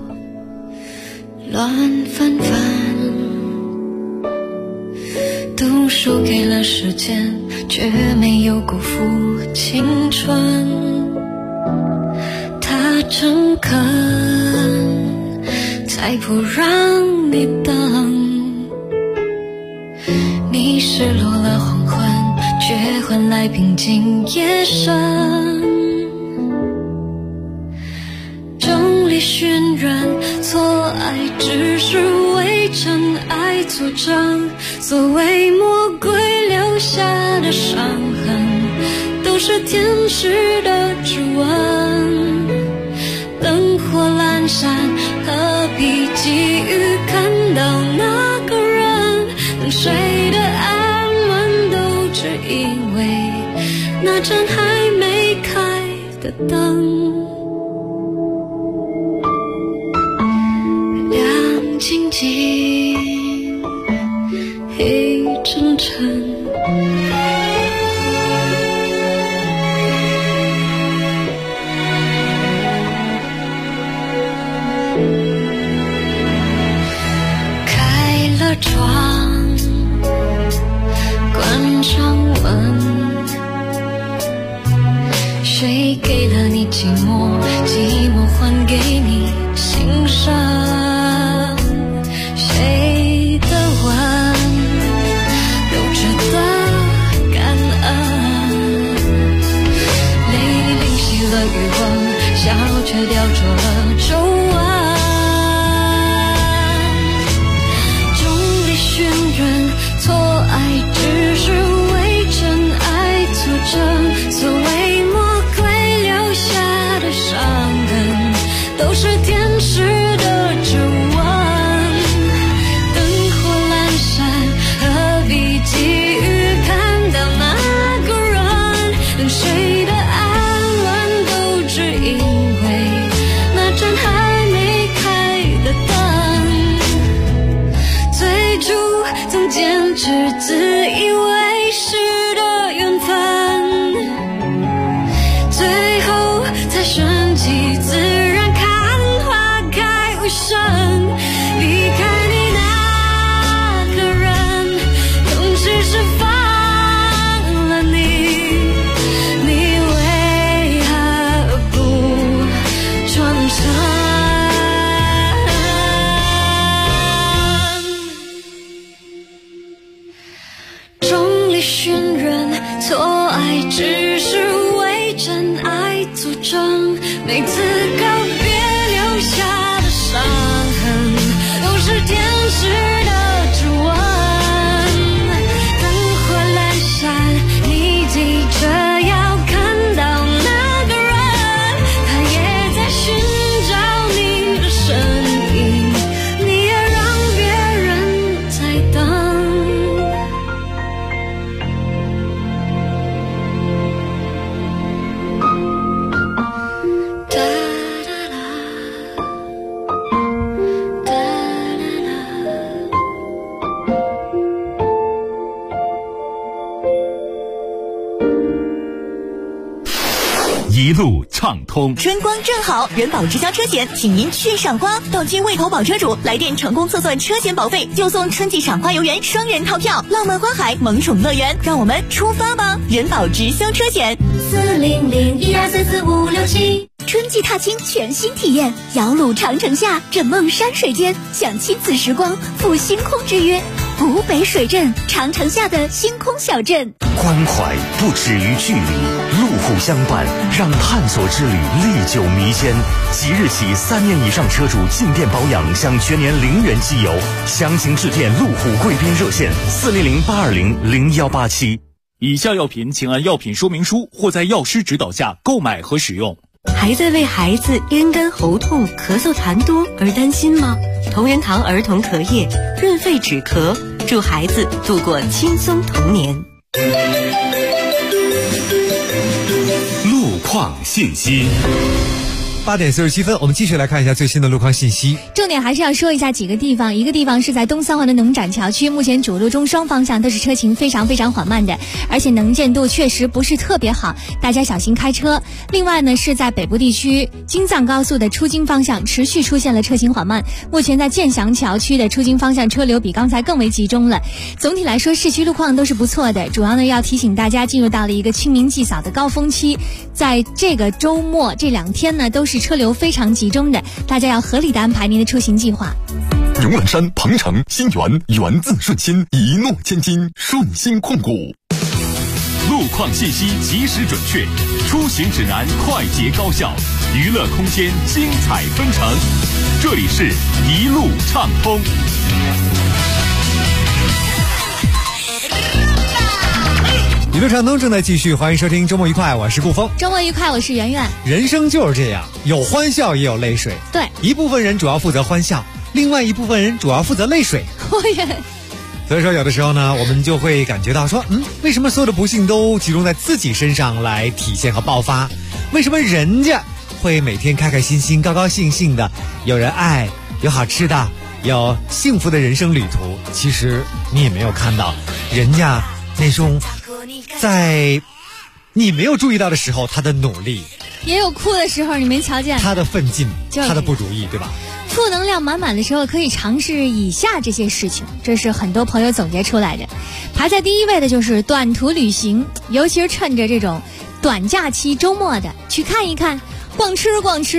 乱纷纷都输给了时间，却没有辜负青春。他诚恳才不让你等，你失落了黄昏，却会换来平静夜深。众里寻人，错爱只是为真爱作证。所谓魔鬼留下的伤痕，都是天使的指纹。灯火阑珊，何必急于看到那个人？等谁的安稳，都只因为那盏还没开的灯。亮晶晶，黑沉沉。开了窗，关上门，谁给了你寂寞？寂寞还给你心声。谁的吻都值得感恩。泪淋熄了余温，笑却雕琢了皱纹。错爱只是为真爱作证，所谓魔鬼留下的伤痕，都是天使的指纹。灯火阑珊，何必急于看到那个人？等谁的安稳，都只因为那盏还没开的灯。最初曾坚持自以为是的缘分，最后才顺其自然，看花开无声。离开你那个人，用只是放了你，你为何不转身？寻人，错爱只是为真爱作证，每次告别留下的伤痕，都是天使的指纹。灯火阑珊，你急着要看到那个人，他也在寻找你的身影，你也让别人在等。 一路畅通。 春光正好，人保直销车险，请您去赏花。到期未投保车主来电成功测算车险保费，就送春季赏花游园双人套票，浪漫花海萌宠乐园。让我们出发吧！人保直销车险，40012344567。 春季踏青全新体验，摇橹长城下，枕梦山水间，享亲子时光，赴星空之约。湖北水镇长城下的星空小镇， 关怀不止于距离，路虎相伴，让探索之旅历久弥坚。即日起，3年以上车主进店保养享全年0元机油，详情致电路虎贵宾热线40082000187。 以下药品请按药品说明书或在药师指导下购买和使用。 还在为孩子咽干喉痛、咳嗽痰多而担心吗？同仁堂儿童咳液润肺止咳，祝孩子度过轻松童年。 路况信息。 8点47分，我们继续来看一下最新的路况信息。 重点还是要说一下几个地方，一个地方是在东三环的农展桥区，目前主路中双方向都是车情非常缓慢的，而且能见度确实不是特别好，大家小心开车。另外呢，是在北部地区京藏高速的出京方向持续出现了车情缓慢，目前在建祥桥区的出京方向车流比刚才更为集中了。总体来说，市区路况都是不错的，主要呢要提醒大家进入到了一个清明祭扫的高峰期，在这个周末这2天呢都是车流非常集中的，大家要合理的安排您的出行计划。 永揽山、鹏城、新源，源自顺心，一诺千金，顺心控股。路路况信息及时准确，出行指南快捷高效，娱乐空间精彩纷呈。这里是一路畅通。 一路畅通正在继续，欢迎收听周末愉快，我是顾峰。 周末愉快，我是圆圆。 人生就是这样，有欢笑也有泪水。 对， 一部分人主要负责欢笑，另外一部分人主要负责泪水。所以说有的时候呢，我们就会感觉到说，为什么所有的不幸都集中在自己身上来体现和爆发？为什么人家会每天开开心心、高高兴兴的，有人爱，有好吃的，有幸福的人生旅途？其实你也没有看到人家那种在你没有注意到的时候他的努力， 也有哭的时候你没瞧见他的奋进，他的不如意，对吧？ 负能量满满的时候可以尝试以下这些事情，这是很多朋友总结出来的。排在第一位的就是短途旅行，尤其是趁着这种短假期周末的去看一看，逛吃。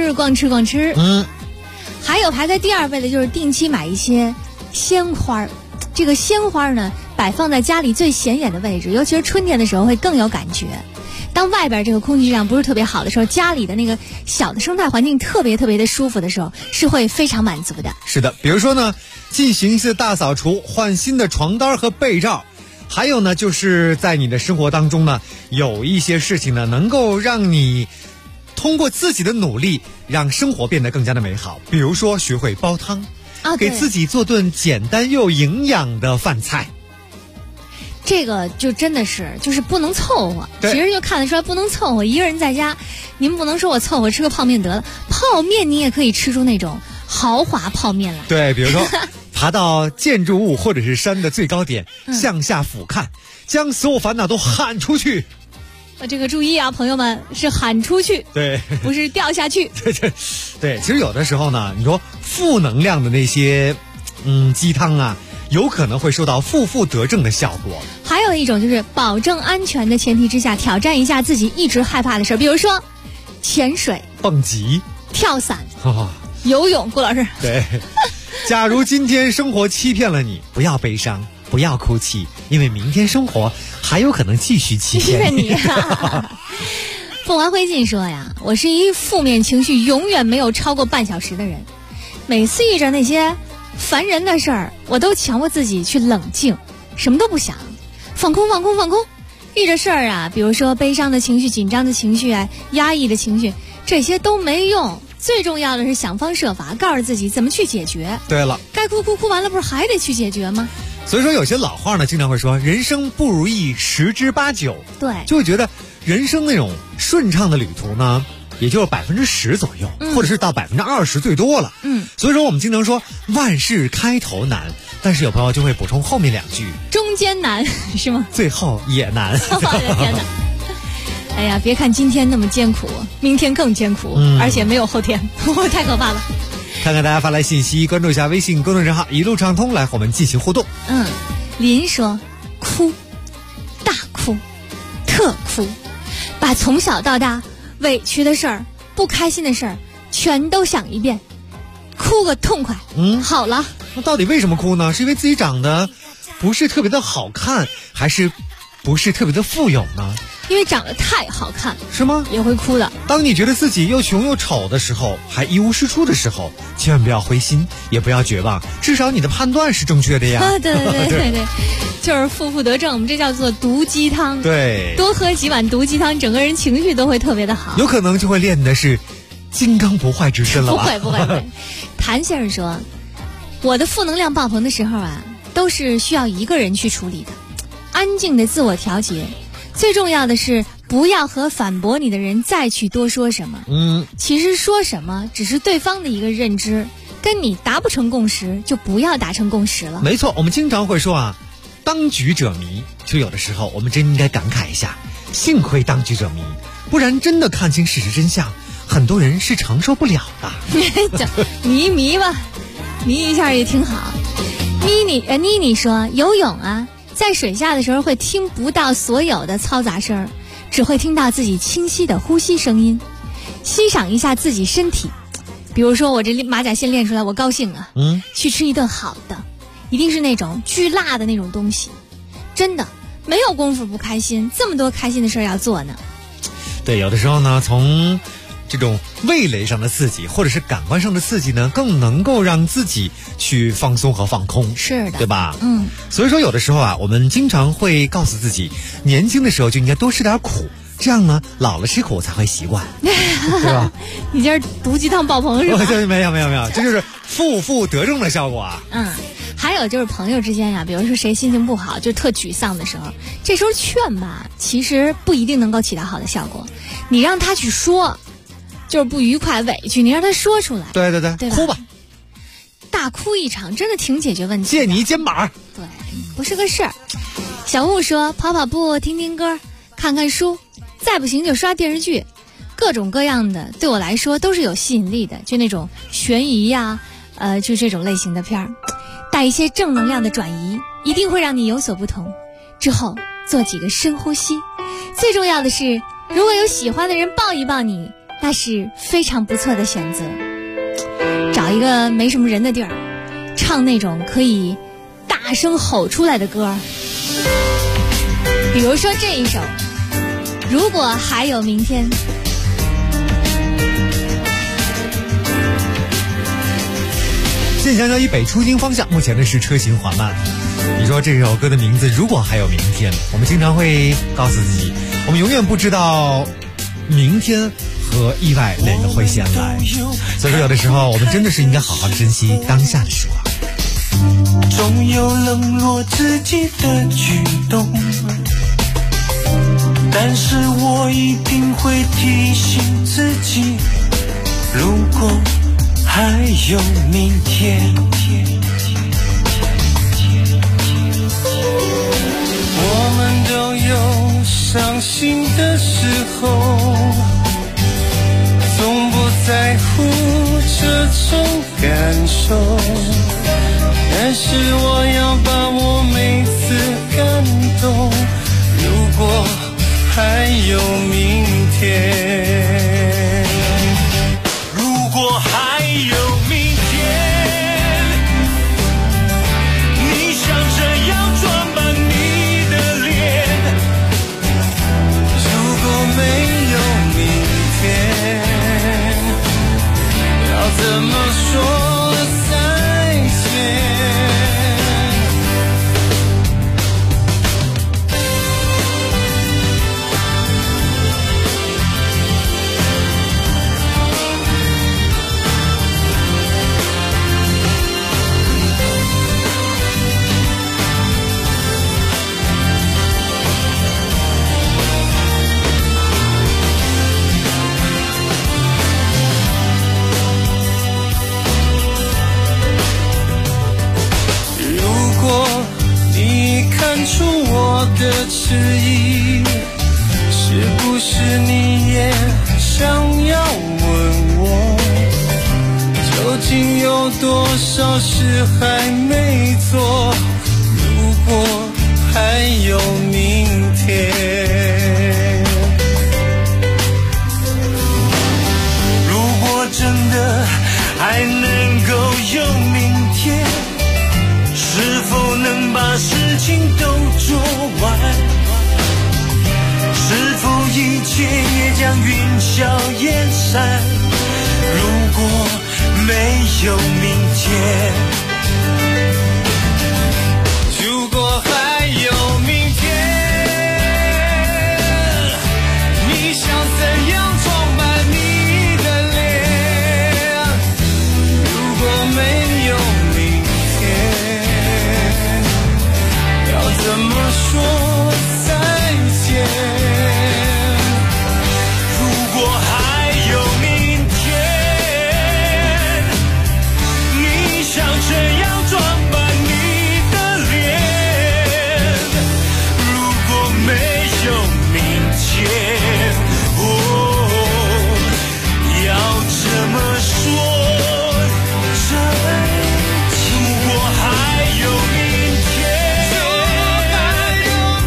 还有排在第二位的就是定期买一些鲜花，这个鲜花呢摆放在家里最显眼的位置，尤其是春天的时候会更有感觉。当外边这个空气质量不是特别好的时候，家里的那个小的生态环境特别的舒服的时候，是会非常满足的。 是的，比如说呢，进行一次大扫除，换新的床单和被罩。还有呢，就是在你的生活当中呢，有一些事情呢，能够让你通过自己的努力，让生活变得更加的美好。比如说，学会煲汤，给自己做顿简单又营养的饭菜。 这个就真的是就是不能凑合，其实就看得出来不能凑合。一个人在家，您不能说我凑合吃个泡面得了，泡面你也可以吃出那种豪华泡面来。 对，比如说爬到建筑物或者是山的最高点，向下俯瞰，将所有烦恼都喊出去。 这个注意啊，朋友们，是喊出去， 对， 不是掉下去。 对，其实有的时候呢，你说负能量的那些鸡汤啊，有可能会受到负得正的效果。 还有一种就是保证安全的前提之下，挑战一下自己一直害怕的事，比如说潜水、 蹦极、 跳伞、游泳。顾老师， 对，假如今天生活欺骗了你，不要悲伤，不要哭泣，因为明天生活还有可能继续欺骗你。 凤凰灰烬说呀，我是一负面情绪永远没有超过半小时的人，每次遇着那些烦人的事儿，我都强迫自己去冷静，什么都不想，放空。遇着事儿啊，比如说悲伤的情绪、紧张的情绪啊、压抑的情绪，这些都没用。最重要的是想方设法告诉自己怎么去解决。 对了， 该哭完了，不是还得去解决吗？ 所以说有些老话呢，经常会说人生不如意十之八九。 对， 就会觉得人生那种顺畅的旅途呢，也就是10%左右，或者是到20%最多了。所以说我们经常说万事开头难，但是有朋友就会补充后面2句， 中间难是吗？ 最后也难。 我的天哪！哎呀，别看今天那么艰苦，明天更艰苦，而且没有后天，太可怕了。 看看大家发来信息，关注一下微信公众账号一路畅通，来和我们进行互动。 林说，哭，大哭，特哭，把从小到大委屈的事儿、不开心的事儿全都想一遍，哭个痛快。好了。 那到底为什么哭呢？是因为自己长得不是特别的好看，还是不是特别的富有呢？ 因为长得太好看。 是吗？ 也会哭的。 当你觉得自己又穷又丑的时候，还一无是处的时候，千万不要灰心，也不要绝望，至少你的判断是正确的呀。 对，就是负得正，我们这叫做毒鸡汤。 对， 多喝几碗毒鸡汤，整个人情绪都会特别的好。 有可能就会练的是金刚不坏之身了吧？ 不会。谭先生说，我的负能量爆棚的时候啊，都是需要一个人去处理的，安静的自我调节。最重要的是不要和反驳你的人再去多说什么。其实说什么只是对方的一个认知，跟你达不成共识就不要达成共识了。 没错，我们经常会说啊，当局者迷。就有的时候我们真应该感慨一下，幸亏当局者迷，不然真的看清事实真相，很多人是承受不了的。 迷吧，迷一下也挺好。妮妮说，游泳啊，在水下的时候会听不到所有的嘈杂声，只会听到自己清晰的呼吸声音，欣赏一下自己身体。比如说我这马甲线练出来，我高兴啊，去吃一顿好的，一定是那种巨辣的那种东西。真的， 没有功夫不开心，这么多开心的事儿要做呢。 对，有的时候呢，从这种味蕾上的刺激或者是感官上的刺激呢，更能够让自己去放松和放空， 是的， 对吧？ 嗯， 所以说有的时候啊，我们经常会告诉自己，年轻的时候就应该多吃点苦，这样呢，老了吃苦才会习惯，对吧？ 你这是毒鸡汤爆棚是吧？ 没有，这就是负得正的效果啊。 还有就是朋友之间呀，比如说谁心情不好，就特沮丧的时候，这时候劝吧，其实不一定能够起到好的效果。你让他去说，就是不愉快、委屈，你让他说出来。 对，哭吧， 大哭一场，真的挺解决问题。 借你一肩膀， 对，不是个事儿。小雾说，跑跑步，听听歌，看看书，再不行就刷电视剧，各种各样的，对我来说都是有吸引力的，就那种悬疑呀，就这种类型的片儿。带一些正能量的转移，一定会让你有所不同。之后做几个深呼吸，最重要的是，如果有喜欢的人抱一抱你，那是非常不错的选择。找一个没什么人的地儿，唱那种可以大声吼出来的歌，比如说这一首《如果还有明天》。 县乡交以北出京方向，目前呢是车行缓慢。你说这首歌的名字如果还有明天，我们经常会告诉自己，我们永远不知道明天和意外哪个会先来，所以说有的时候我们真的是应该好好的珍惜当下的时光。 总有冷落自己的举动，但是我一定会提醒自己，如果还有明天，我们都有伤心的时候，从不在乎这种感受，但是我要把握每次感动，如果还有明天，如果还有明天，你想怎样装扮你的脸，如果没有明天，要怎么说再见。出我的迟疑，是不是你也想要问我，究竟有多少事还没做，如果还有明天，如果真的还能够有明天，是否能把事情都做完？是否一切也将云消烟散？如果没有明天，如果还有明天，你想怎样装扮你的脸？如果没有明天，怎么说再见？如果还有明天，你想怎样装扮你的脸？如果没有明天，要怎么说再见？如果还有明天，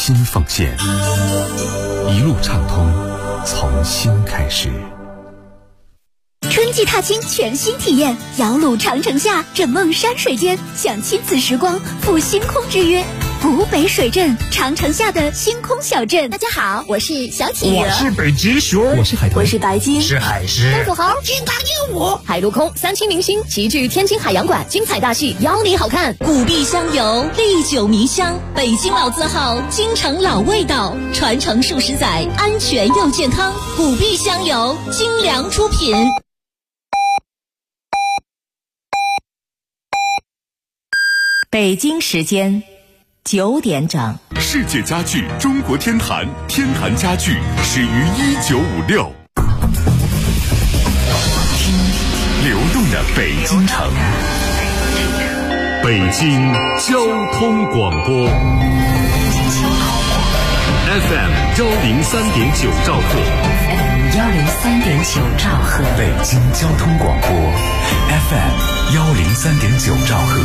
新奉献，一路畅通，从新开始。 春季踏青全新体验，摇橹长城下，枕梦山水间，享亲子时光，赴星空之约。古北水镇，长城下的星空小镇。大家好，我是小企鹅， 我是北极熊， 我是海豚， 我是白鲸， 是海狮， 是土豪， 金刚鹦鹉， 海陆空三栖明星齐聚天津海洋馆，精彩大戏邀你好看。 古碧香游，历久弥香，北京老字号，京城老味道，传承数十载，安全又健康。古碧香游，精良出品。 北京时间9点整。 世界家具中国天坛，天坛家具始于1956。听流动的北京城，北京交通广播 FM 103.9兆赫 103.9兆赫， 北京交通广播 FM 103.9兆赫。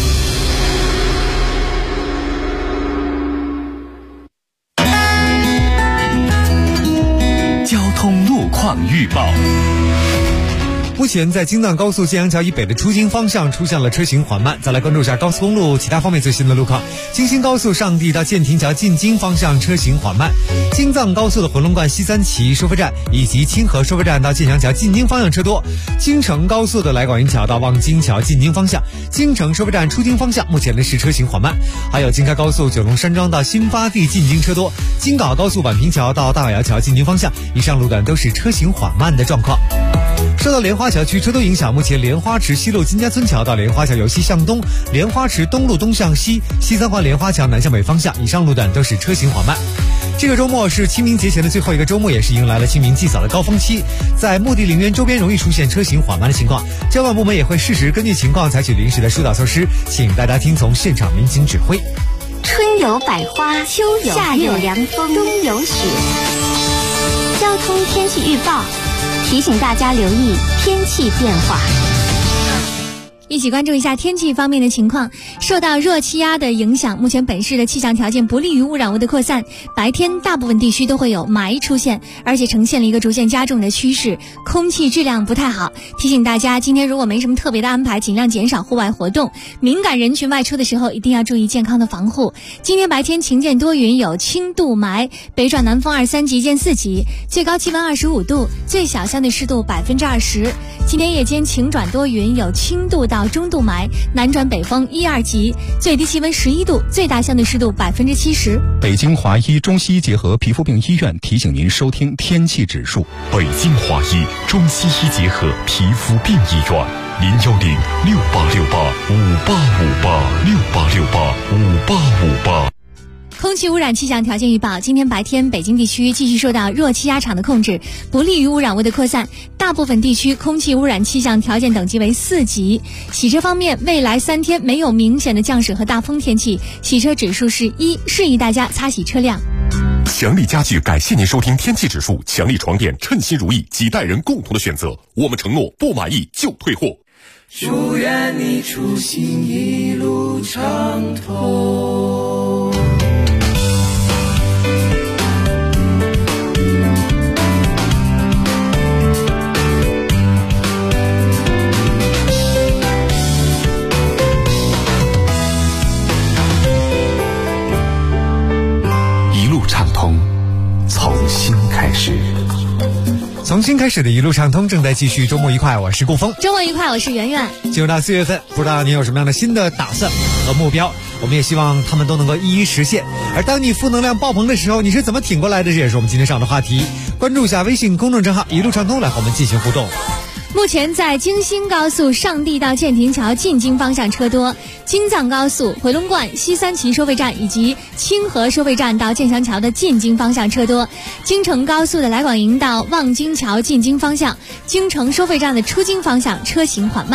交通路况预报。 目前在京藏高速建阳桥以北的出京方向出现了车行缓慢。再来关注一下高速公路其他方面最新的路况。京新高速上地到建亭桥进京方向车行缓慢。京藏高速的回龙观西三旗收费站以及清河收费站到建阳桥进京方向车多。京承高速的来广营桥到望京桥进京方向，京承收费站出京方向目前呢是车行缓慢。还有京开高速九龙山庄到新发地进京车多。京港高速宛平桥到大瓦窑桥进京方向，以上路段都是车行缓慢的状况。受到莲花桥区车多影响，目前莲花池西路金家村桥到莲花桥由西向东，莲花池东路东向西，西三环莲花桥南向北方向，以上路段都是车行缓慢。这个周末是清明节前的最后一个周末，也是迎来了清明祭扫的高峰期，在墓地陵园周边容易出现车行缓慢的情况，交管部门也会适时根据情况采取临时的疏导措施，请大家听从现场民警指挥。 春有百花，秋有夏有凉风，冬有雪。交通天气预报提醒大家留意天气变化。 一起关注一下天气方面的情况。受到弱气压的影响，目前本市的气象条件不利于污染物的扩散，白天大部分地区都会有霾出现，而且呈现了一个逐渐加重的趋势，空气质量不太好。提醒大家今天如果没什么特别的安排，尽量减少户外活动，敏感人群外出的时候一定要注意健康的防护。今天白天晴间多云，有轻度霾，北转南风2、3级见4级，最高气温25度，最小相对湿度20%。今天夜间晴转多云，有轻度到中度霾，南转北风1、2级，最低气温11度，最大相对湿度70%。 北京华医中西医结合皮肤病医院提醒您收听天气指数。 北京华医中西医结合皮肤病医院，0106868585858685858。 空气污染气象条件预报，今天白天北京地区继续受到弱气压场的控制，不利于污染物的扩散，大部分地区空气污染气象条件等级为4级。洗车方面，未来3天没有明显的降水和大风天气，洗车指数是1，示意大家擦洗车辆。 强力家具感谢您收听天气指数，强力床垫称心如意，几代人共同的选择，我们承诺不满意就退货。 祝愿你出行一路畅通。 从新开始， 从新开始的一路畅通正在继续。周末愉快，我是顾峰。 周末愉快，我是圆圆。 进入到4月份，不知道你有什么样的新的打算和目标，我们也希望他们都能够一一实现。而当你负能量爆棚的时候，你是怎么挺过来的？这也是我们今天上的话题。关注一下微信公众账号一路畅通，来和我们进行互动。 目前在京新高速上地到建亭桥进京方向车多，京藏高速回龙观西三旗收费站以及清河收费站到建祥桥的进京方向车多，京承高速的来广营到望京桥进京方向，京承收费站的出京方向车行缓慢。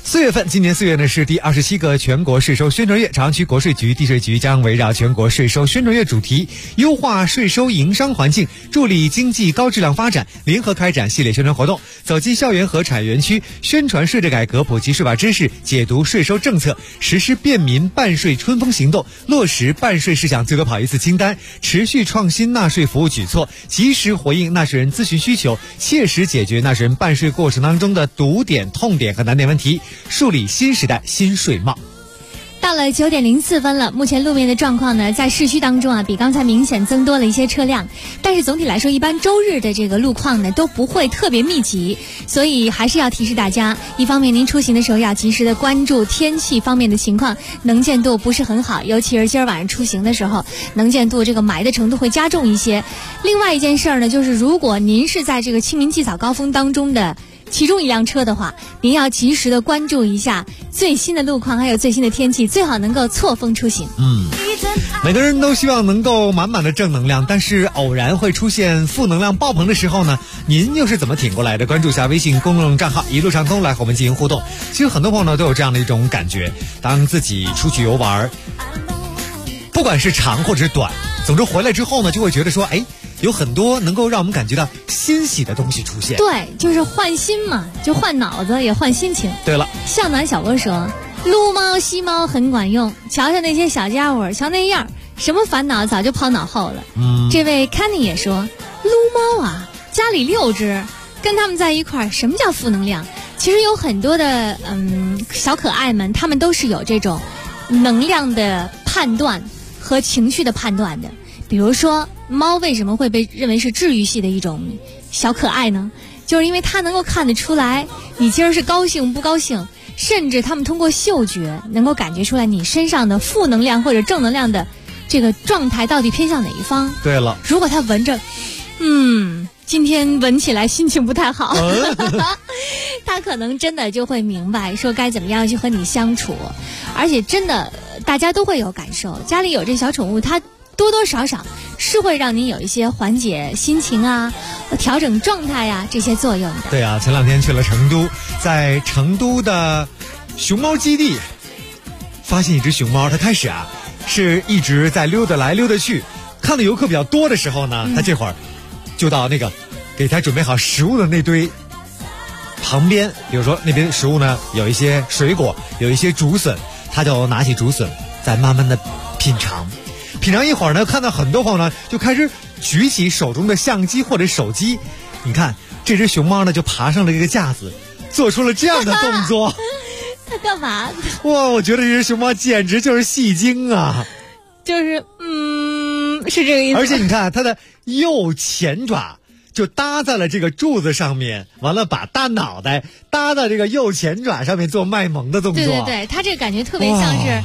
4月份，今年4月呢是第27个全国税收宣传月，朝阳区国税局、地税局将围绕全国税收宣传月主题，优化税收营商环境，助力经济高质量发展，联合开展系列宣传活动，走进校园和产业园区，宣传税制改革，普及税法知识，解读税收政策，实施便民办税春风行动，落实办税事项最多跑一次清单，持续创新纳税服务举措，及时回应纳税人咨询需求，切实解决纳税人办税过程当中的堵点、痛点和难点问题，树立新时代新税貌。 到了9点04分了，目前路面的状况呢，在市区当中啊，比刚才明显增多了一些车辆，但是总体来说，一般周日的这个路况呢都不会特别密集，所以还是要提示大家，一方面您出行的时候要及时的关注天气方面的情况，能见度不是很好，尤其是今儿晚上出行的时候，能见度这个霾的程度会加重一些。另外一件事呢，就是如果您是在这个清明祭扫高峰当中的其中一辆车的话，您要及时的关注一下最新的路况，还有最新的天气，最好能够错峰出行。 每个人都希望能够满满的正能量，但是偶然会出现负能量爆棚的时候呢，您又是怎么挺过来的？关注一下微信公众账号一路畅通，来和我们进行互动。其实很多朋友呢都有这样的一种感觉，当自己出去游玩，不管是长或者是短，总之回来之后呢，就会觉得说，有很多能够让我们感觉到欣喜的东西出现。 对，就是换心嘛，就换脑子也换心情。 对了， 向南小哥说，撸猫吸猫很管用，瞧瞧那些小家伙，瞧那样，什么烦恼早就抛脑后了。这位 Kenny 也说，撸猫啊，家里6只，跟他们在一块儿，什么叫负能量？其实有很多的小可爱们，他们都是有这种能量的判断和情绪的判断的。比如说，猫为什么会被认为是治愈系的一种小可爱呢？就是因为它能够看得出来你今儿是高兴不高兴，甚至它们通过嗅觉能够感觉出来你身上的负能量或者正能量的这个状态到底偏向哪一方。 对了， 如果它闻着今天闻起来心情不太好，他可能真的就会明白说该怎么样去和你相处。而且真的大家都会有感受，家里有这小宠物，它多多少少是会让您有一些缓解心情啊、调整状态啊这些作用的。 对啊，前2天去了成都，在成都的熊猫基地发现一只熊猫，它开始是一直在溜达来溜达去，看到游客比较多的时候呢，它这会儿就到那个给它准备好食物的那堆旁边，比如说那边食物呢有一些水果，有一些竹笋，它就拿起竹笋再慢慢的品尝一会儿呢，看到很多朋友呢就开始举起手中的相机或者手机，你看这只熊猫呢就爬上了一个架子，做出了这样的动作。 它干嘛？ 哇，我觉得这只熊猫简直就是戏精啊！ 就是是这个意思。 而且你看它的右前爪就搭在了这个柱子上面，完了把大脑袋搭在这个右前爪上面做卖萌的动作。 对对对，它这个感觉特别像是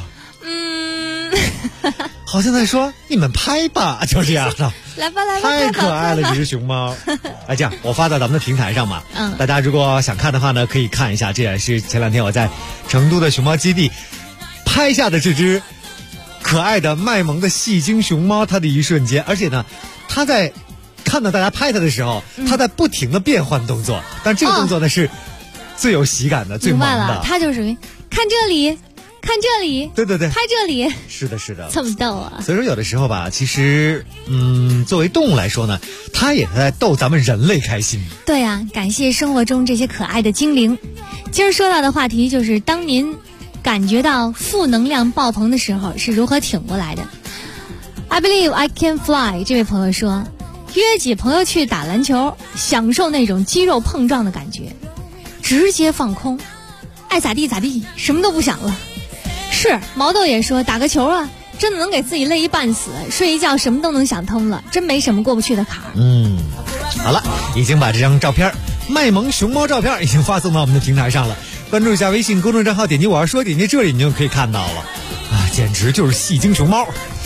好像在说你们拍吧，就这样的。 来吧来吧， 太可爱了这只熊猫。这样我发在咱们的平台上嘛，大家如果想看的话呢，可以看一下。这也是前2天我在成都的熊猫基地拍下的这只可爱的卖萌的戏精熊猫，它的一瞬间。而且呢，它在看到大家拍它的时候，它在不停的变换动作，但这个动作呢是最有喜感的，最萌的。 明白了，它就属于看这里。看这里， 对对对， 拍这里， 是的，是的， 这么逗啊！ 所以说有的时候吧，其实，作为动物来说呢，它也在逗咱们人类开心。 对啊，感谢生活中这些可爱的精灵。今儿说到的话题就是，当您感觉到负能量爆棚的时候，是如何挺过来的 ？I believe I can fly。这位朋友说，约几朋友去打篮球，享受那种肌肉碰撞的感觉，直接放空，爱咋地咋地，什么都不想了。是毛豆也说，打个球啊，真的能给自己累一半死，睡一觉什么都能想通了，真没什么过不去的坎儿。 好了，已经把这张照片卖萌熊猫照片已经发送到我们的平台上了，关注一下微信公众账号，点击我要说，点击这里你就可以看到了。简直就是戏精熊猫。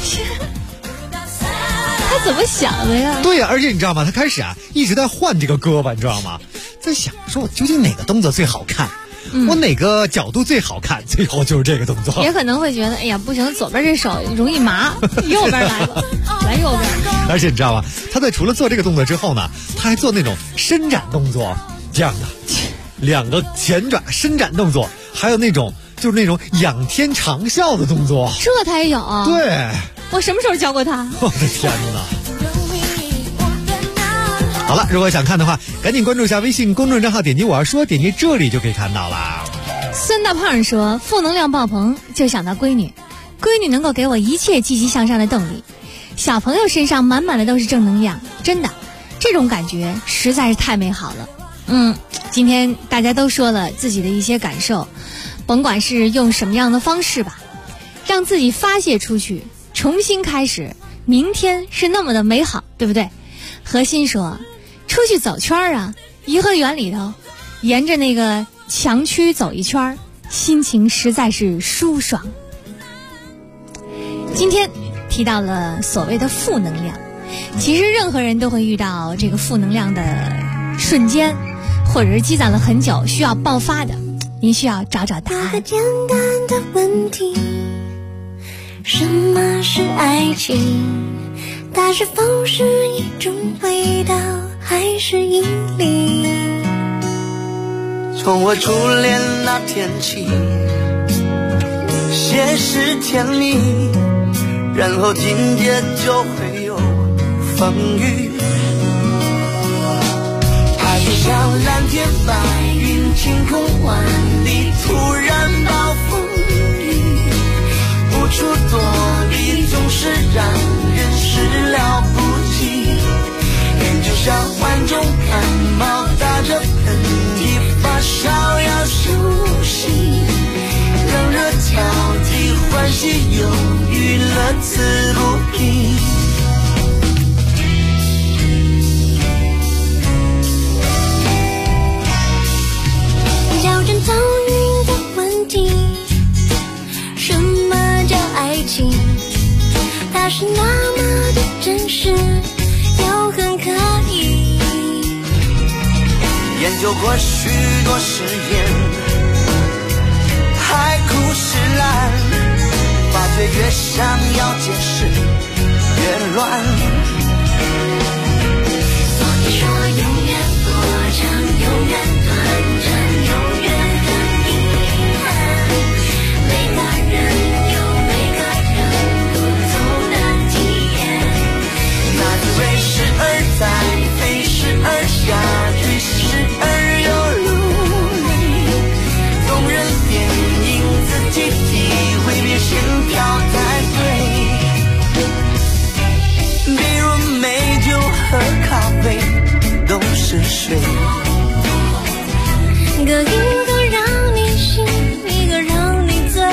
他怎么想的呀？ 对呀，而且你知道吗？他开始一直在换这个胳膊，你知道吗？在想说我究竟哪个动作最好看。我哪个角度最好看，最后就是这个动作。 也可能会觉得，哎呀，不行，左边这手容易麻，右边来吧，来右边。 而且你知道吗？他在除了做这个动作之后呢，他还做那种伸展动作，这样的2个前爪伸展动作， 还有那种就是那种仰天长啸的动作， 这他也有。 对， 我什么时候教过他？ 我的天哪！好了，如果想看的话，赶紧关注一下微信公众账号，点击我要说，点击这里就可以看到啦。 孙大胖说，负能量爆棚就想到闺女，闺女能够给我一切积极向上的动力。小朋友身上满满的都是正能量，真的，这种感觉实在是太美好了。今天大家都说了自己的一些感受，甭管是用什么样的方式吧，让自己发泄出去，重新开始，明天是那么的美好，对不对？何心说，出去走圈啊，颐和园里头沿着那个墙区走一圈，心情实在是舒爽。今天提到了所谓的负能量，其实任何人都会遇到这个负能量的瞬间，或者是积攒了很久需要爆发的，您需要找找答案。 那个简单的问题，什么是爱情？它是否是一种味道，还是引力？ 从我初恋那天起，先是甜蜜，然后紧接就会有风雨。爱就像蓝天白云，晴空万里，突然暴风雨，无处躲避，总是让人始料不及。人就像患重感冒，打着喷嚏，发烧要休息，冷热交替，欢喜忧郁，乐此不疲。 较真遭遇的问题，什么叫爱情？它是那么的真实，又很可疑。 研究过许多实验，海枯石烂，发觉越想要解释越乱。 所以说永远过长，永远短暂，永远很遗憾。每个人有每个人不同的体验， 那滋味时而在，飞时而下，去时而又入迷。动人电影自己体会，别先挑太对。比如美酒和咖啡都是水， 一个让你醒，一个让你醉。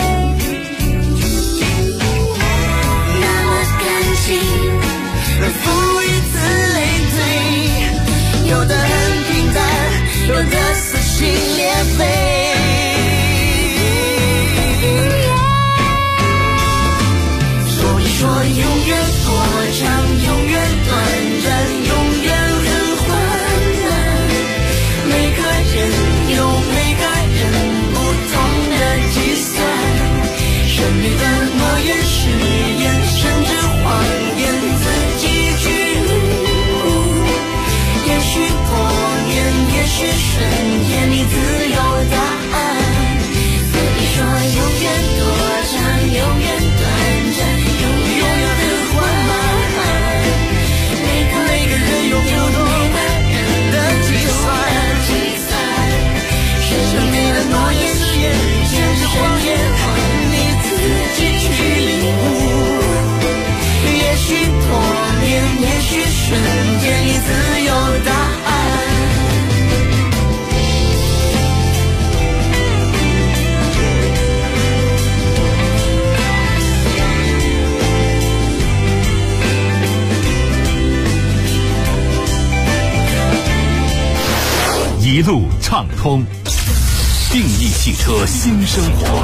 那么感情能赋予此类推，有的很平淡，有的撕心裂肺。所以说永远多长，永远短暂，永远很缓慢。每个人有每个人不同的计算，生命的诺言誓言，甚至谎言，自己去领悟。也许多年，也许瞬间，你自有答案。所以说永远多长，永远短暂，永远很缓慢。每个人有不同的计算，生命的诺言誓言，甚至谎言，你自己去领悟。也许多年，也许瞬间，你自有答案。 一路畅通，定义汽车新生活。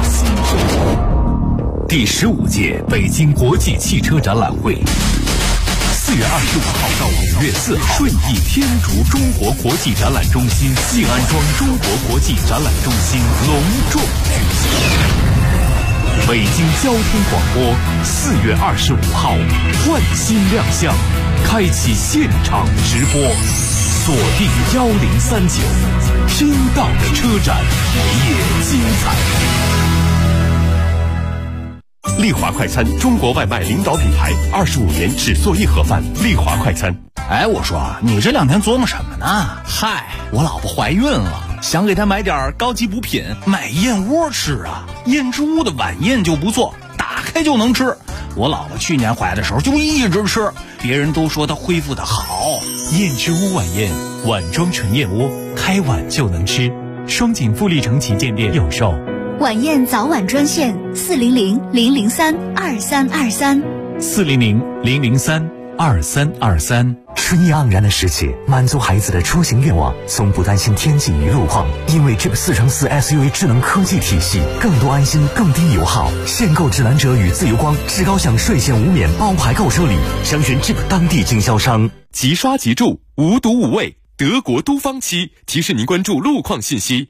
第15届北京国际汽车展览会，4月25号到5月4号，顺义天竺中国国际展览中心静安庄中国国际展览中心隆重举行。北京交通广播4月25号换新亮相，开启现场直播。 锁定1039，听到的车展也精彩。丽华快餐，中国外卖领导品牌，25年只做一盒饭。丽华快餐。 哎，我说你这2天琢磨什么呢？嗨，我老婆怀孕了，想给她买点高级补品，买燕窝吃啊。燕之屋的晚宴就不错，打开就能吃。我老婆去年怀的时候就一直吃，别人都说她恢复的好。 燕之屋晚宴，碗装纯燕窝，开碗就能吃。双井富力城旗舰店有售。 晚宴早晚专线 400-003-2323，400-003-2323。春意盎然的时节，满足孩子的出行愿望，从不担心天气与路况，因为 Jeep 4x4 SUV 智能科技体系，更多安心，更低油耗。限购指南者与自由光至高享税前无免包牌购车礼，详询 Jeep 当地经销商。 即刷即住，无毒无味，德国都方漆提示您关注路况信息。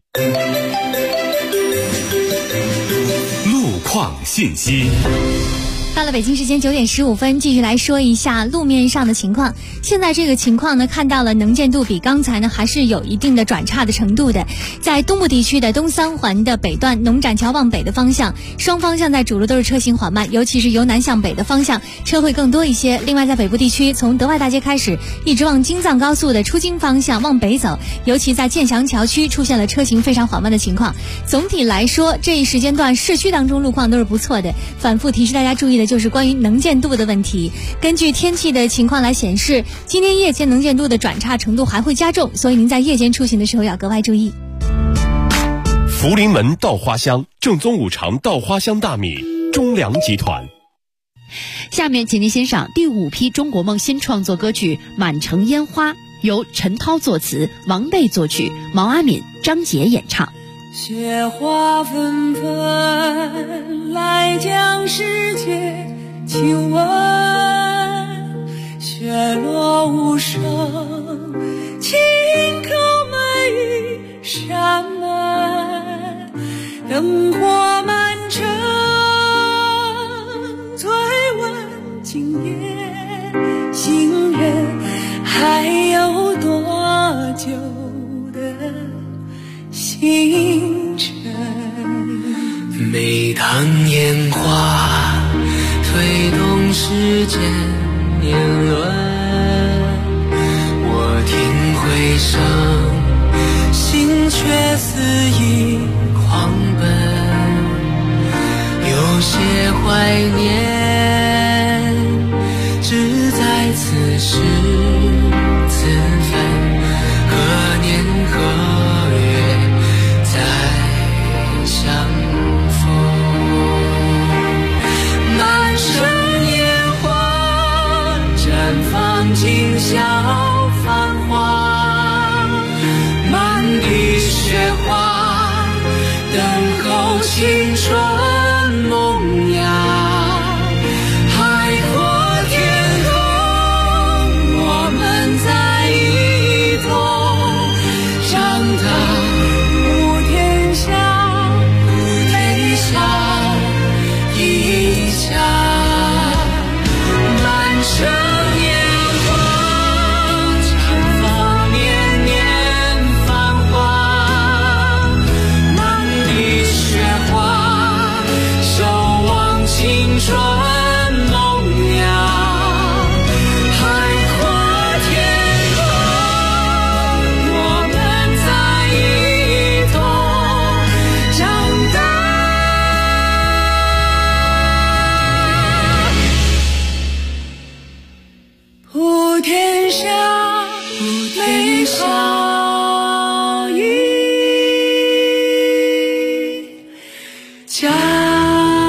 路况信息。 到了北京时间9点15分，继续来说一下路面上的情况。现在这个情况呢，看到了能见度比刚才呢还是有一定的转差的程度的。在东部地区的东三环的北段，农展桥往北的方向，双方向在主路都是车行缓慢，尤其是由南向北的方向车会更多一些。另外在北部地区，从德外大街开始，一直往京藏高速的出京方向往北走，尤其在建祥桥区出现了车行非常缓慢的情况。总体来说，这一时间段市区当中路况都是不错的。反复提示大家注意的就是关于能见度的问题。根据天气的情况来显示，今天夜间能见度的转差程度还会加重，所以您在夜间出行的时候要格外注意。 福临门稻花香，正宗五常稻花香大米，中粮集团。 下面请您欣赏第5批中国梦新创作歌曲《满城烟花》，由陈涛作词，王贝作曲，毛阿敏、张杰演唱。 雪花纷纷来将世界亲吻，雪落无声，轻叩每一扇门，灯火满城，醉问今夜行人还有多久的星辰。 每当烟花推动世间年轮，我听回声，心却肆意狂奔，有些怀念只在此时此分，何年何月再相逢。满城烟花绽放今宵繁华，满地雪花等候青春萌芽。海阔天空，我们在一同长大，普天下，天下一家。满城烟花绽放年年繁华，满地雪花守望青春萌芽。海阔天空，我们在一同长大。普天下，美好一家。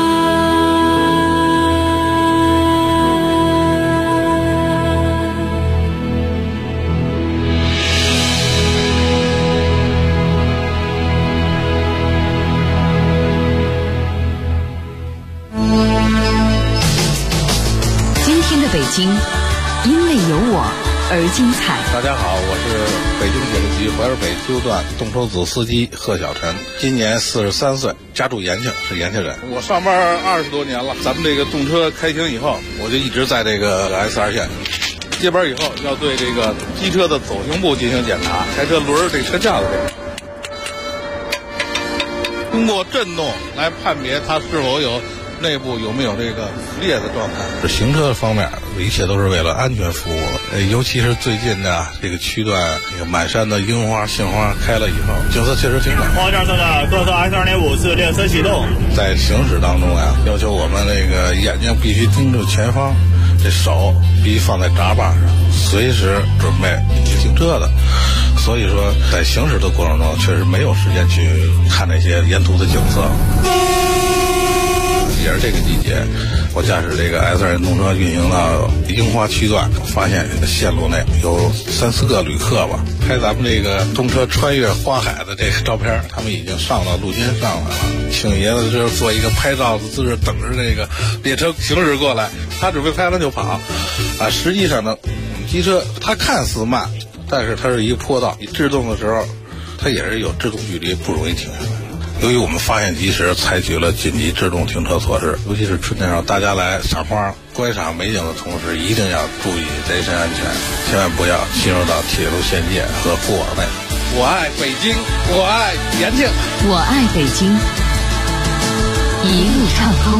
今天的北京，因为有我而精彩。 大家好，我是北京铁路局淮河北区段动车组司机贺小晨，今年43岁，家住延庆，是延庆人。我上班20多年了，咱们这个动车开庭以后，我就一直在这个 S2 线。 接班以后要对这个机车的走行部进行检查，开车轮这车架的这个，通过震动来判别它是否有内部有没有这个裂的状态。行车方面一切都是为了安全服务的，尤其是最近的这个区段，这个满山的樱花杏花开了以后，景色确实挺美。 黄站车的各侧 S2.5次列车启动。 在行驶当中呀，要求我们那个眼睛必须盯住前方，这手必须放在闸把上，随时准备停车的。所以说，在行驶的过程中，确实没有时间去看那些沿途的景色。也是这个季节，我驾驶这个 S2 电动车运行到樱花区段，发现线路内有3、4个旅客吧，拍咱们这个动车穿越花海的这个照片，他们已经上到路肩上来了。请爷子就是做一个拍照的姿势，等着这个列车行驶过来，他准备拍完就跑。实际上呢，机车它看似慢，但是它是一个坡道，你制动的时候，它也是有制动距离，不容易停下来。由于我们发现及时，采取了紧急制动停车措施。尤其是春天上，大家来赏花、观赏美景的同时，一定要注意人身安全，千万不要进入到铁路线界和过往内。我爱北京，我爱延庆， 我爱北京，一路畅通。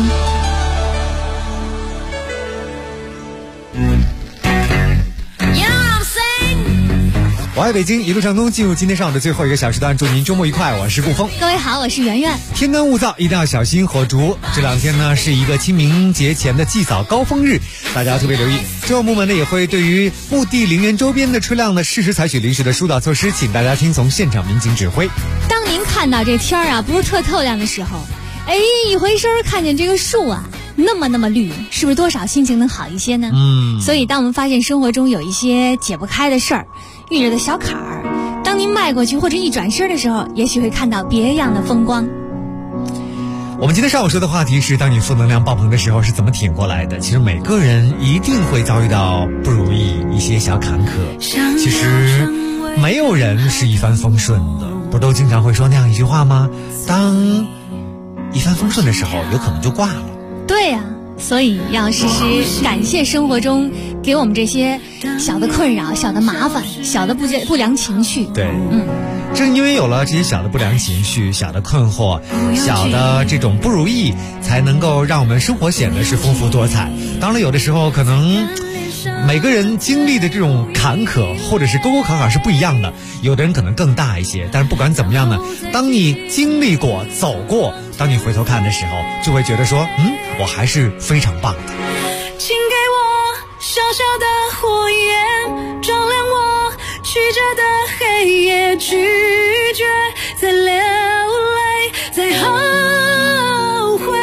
我爱北京，一路畅通。进入今天上午的最后一个小时段，祝您周末愉快。我是顾峰， 各位好，我是圆圆。 天干物燥，一定要小心火烛。这2天呢是一个清明节前的祭扫高峰日，大家特别留意。政府部门呢也会对于墓地陵园周边的车辆呢适时采取临时的疏导措施，请大家听从现场民警指挥。 当您看到这天啊不是特透亮的时候，一回身看见这个树啊那么绿，是不是多少心情能好一些呢？所以当我们发现生活中有一些解不开的事儿，遇着的小坎儿，当您迈过去或者一转身的时候，也许会看到别样的风光。 我们今天上午说的话题是，当你负能量爆棚的时候是怎么挺过来的。其实每个人一定会遭遇到不如意，一些小坎坷。其实没有人是一帆风顺的，不都经常会说那样一句话吗？当一帆风顺的时候，有可能就挂了。对呀， 所以要时时感谢生活中给我们这些小的困扰、小的麻烦、小的不良情绪。 对，正因为有了这些小的不良情绪、小的困惑、小的这种不如意，才能够让我们生活显得是丰富多彩。当然有的时候可能每个人经历的这种坎坷或者是沟沟坎坎是不一样的，有的人可能更大一些。但是不管怎么样呢，当你经历过走过，当你回头看的时候，就会觉得说我还是非常棒的。 请给我小小的火焰，照亮我曲折的黑夜，拒绝再流泪，再后悔。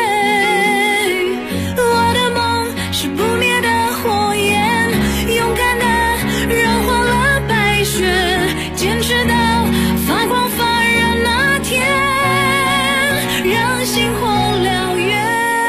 我的梦是不灭的火焰，勇敢的燃化了白雪，坚持到发光发热那天，让星火燎原。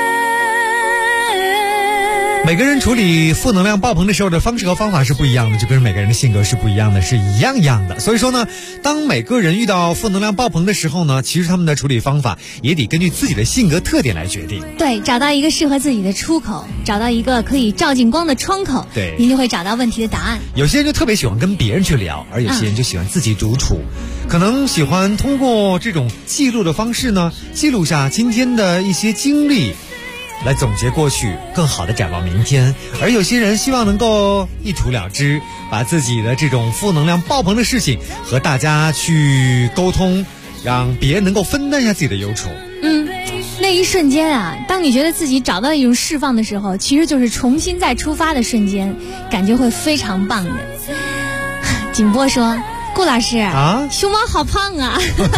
每个人处理负能量爆棚的时候的方式和方法是不一样的，就跟每个人的性格是不一样的，是一样的。所以说呢，当每个人遇到负能量爆棚的时候呢，其实他们的处理方法也得根据自己的性格特点来决定。 对，找到一个适合自己的出口，找到一个可以照进光的窗口， 对， 您就会找到问题的答案。 有些人就特别喜欢跟别人去聊，而有些人就喜欢自己独处，可能喜欢通过这种记录的方式呢，记录下今天的一些经历，来总结过去，更好的展望明天。而有些人希望能够一吐了之，把自己的这种负能量爆棚的事情和大家去沟通，让别人能够分担一下自己的忧愁。 那一瞬间啊，当你觉得自己找到一种释放的时候，其实就是重新再出发的瞬间，感觉会非常棒的。景波说，顾老师啊，熊猫好胖啊。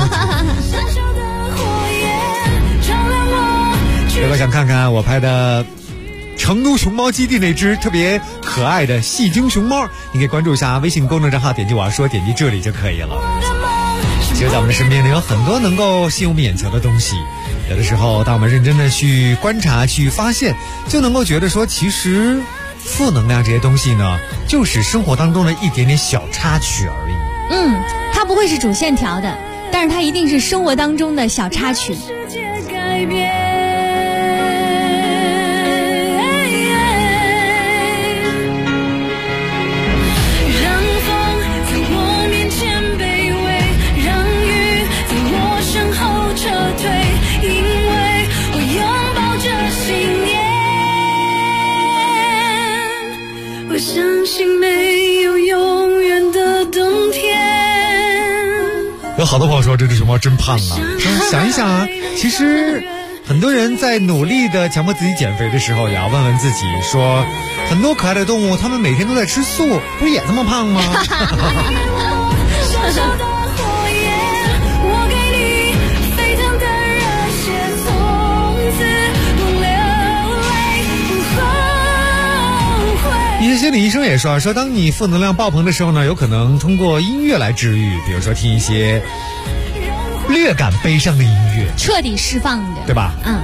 如果想看看我拍的成都熊猫基地那只特别可爱的戏精熊猫，你可以关注一下微信公众账号，点击我要说，点击这里就可以了。其实在我们的身边呢，有很多能够吸引我们眼球的东西，有的时候当我们认真的去观察去发现，就能够觉得说，其实负能量这些东西呢，就是生活当中的一点点小插曲而已。 它不会是主线条的，但是它一定是生活当中的小插曲。 好多朋友说这只熊猫真胖啊。想一想啊，其实很多人在努力的强迫自己减肥的时候，也要问问自己说，很多可爱的动物，它们每天都在吃素，不是也这么胖吗？一些心理医生也说，当你负能量爆棚的时候呢，有可能通过音乐来治愈，比如说听一些略感悲伤的音乐， 彻底释放的， 对吧？ 嗯。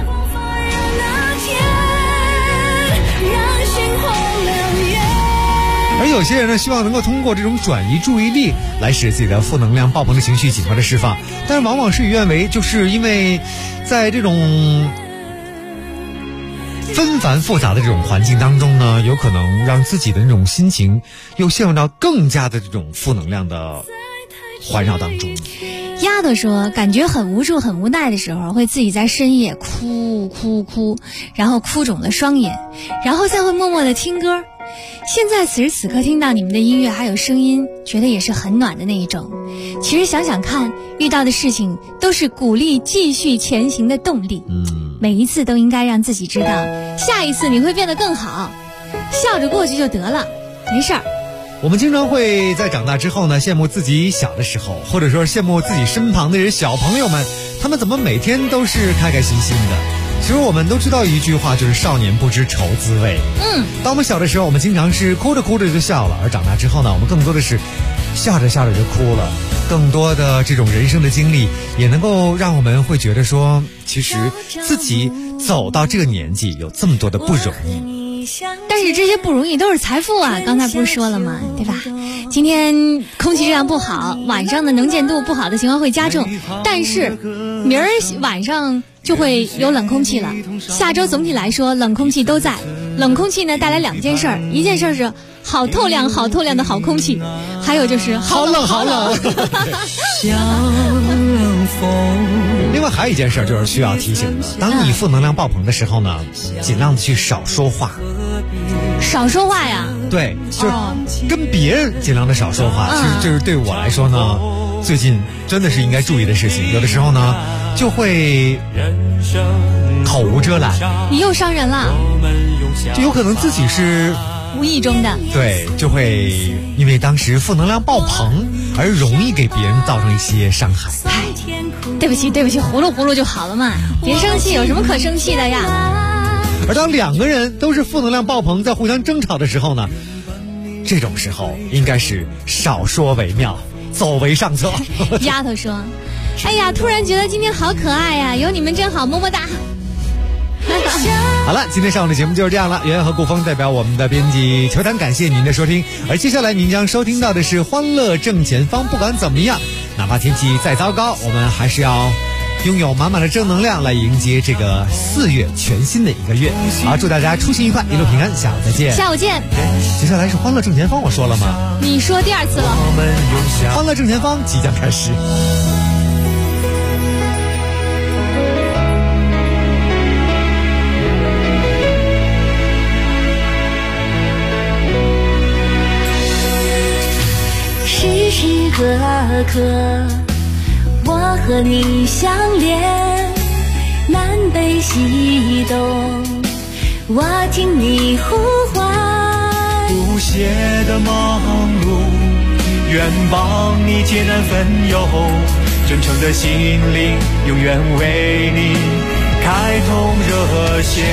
而有些人呢，希望能够通过这种转移注意力来使自己的负能量爆棚的情绪尽快的释放，但是往往事与愿违，就是因为在这种纷繁复杂的这种环境当中呢，有可能让自己的那种心情又陷入到更加的这种负能量的环绕当中。 丫头说，感觉很无助很无奈的时候，会自己在深夜哭，然后哭肿了双眼，然后再会默默的听歌。现在此时此刻听到你们的音乐还有声音，觉得也是很暖的那一种。其实想想看，遇到的事情都是鼓励继续前行的动力。每一次都应该让自己知道，下一次你会变得更好，笑着过去就得了，没事儿。 我们经常会在长大之后呢，羡慕自己小的时候，或者说羡慕自己身旁的人小朋友们，他们怎么每天都是开开心心的。其实我们都知道一句话，就是少年不知愁滋味。当我们小的时候，我们经常是哭着哭着就笑了，而长大之后呢，我们更多的是笑着笑着就哭了。更多的这种人生的经历，也能够让我们会觉得说，其实自己走到这个年纪有这么多的不容易。 但是这些不容易都是财富啊，刚才不是说了吗？对吧？今天空气质量不好，晚上的能见度不好的情况会加重，但是明儿晚上就会有冷空气了。下周总体来说冷空气都在，冷空气呢带来两件事儿，一件事是好透亮的好空气，还有就是好冷另外还有一件事就是需要提醒的，当你负能量爆棚的时候呢，尽量的去少说话。 少说话呀？ 对，就是跟别人尽量的少说话。其实这是对我来说呢，最近真的是应该注意的事情。有的时候呢，就会口无遮拦。 你又伤人了。 就有可能自己是无意中的， 对，就会因为当时负能量爆棚而容易给别人造成一些伤害。 对不起，葫芦就好了嘛，别生气，有什么可生气的呀？ 而当两个人都是负能量爆棚，在互相争吵的时候呢，这种时候应该是少说为妙，走为上策。 丫头说：“哎呀，突然觉得今天好可爱呀，有你们真好，么么哒。” 好了，今天上午的节目就是这样了。圆圆和顾峰代表我们的编辑球坛感谢您的收听，而接下来您将收听到的是欢乐正前方。不管怎么样，哪怕天气再糟糕，我们还是要拥有满满的正能量来迎接这个4月全新的一个月。好，祝大家出行愉快，一路平安，下午再见。 下午见。 接下来是欢乐正前方，我说了吗？ 你说第2次了。 欢乐正前方即将开始。 时时刻刻我和你相连，南北西东我听你呼唤， 不懈的忙碌愿帮你解难分忧，真诚的心灵永远为你开通热线，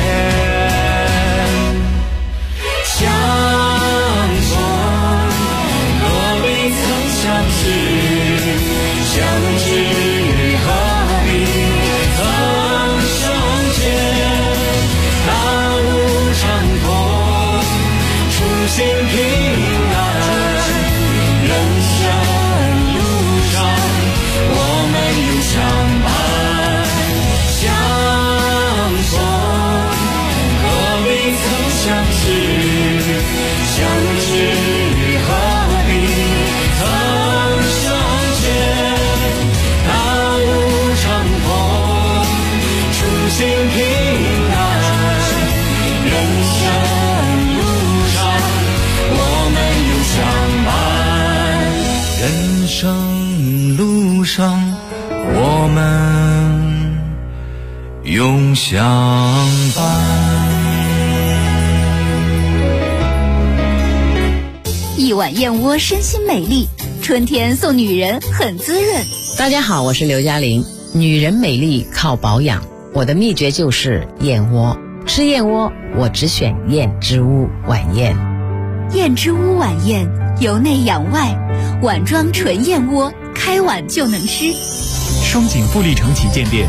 相逢若未曾相识，相知何必曾相见，大路长空初心平安，人生路上我们永相伴，相逢永相伴。 一碗燕窝身心美丽，春天送女人很滋润。 大家好，我是刘嘉玲。女人美丽靠保养，我的秘诀就是燕窝。吃燕窝我只选燕之屋晚宴。 燕之屋晚宴，由内养外，碗装纯燕窝，开碗就能吃。 双井富力城旗舰店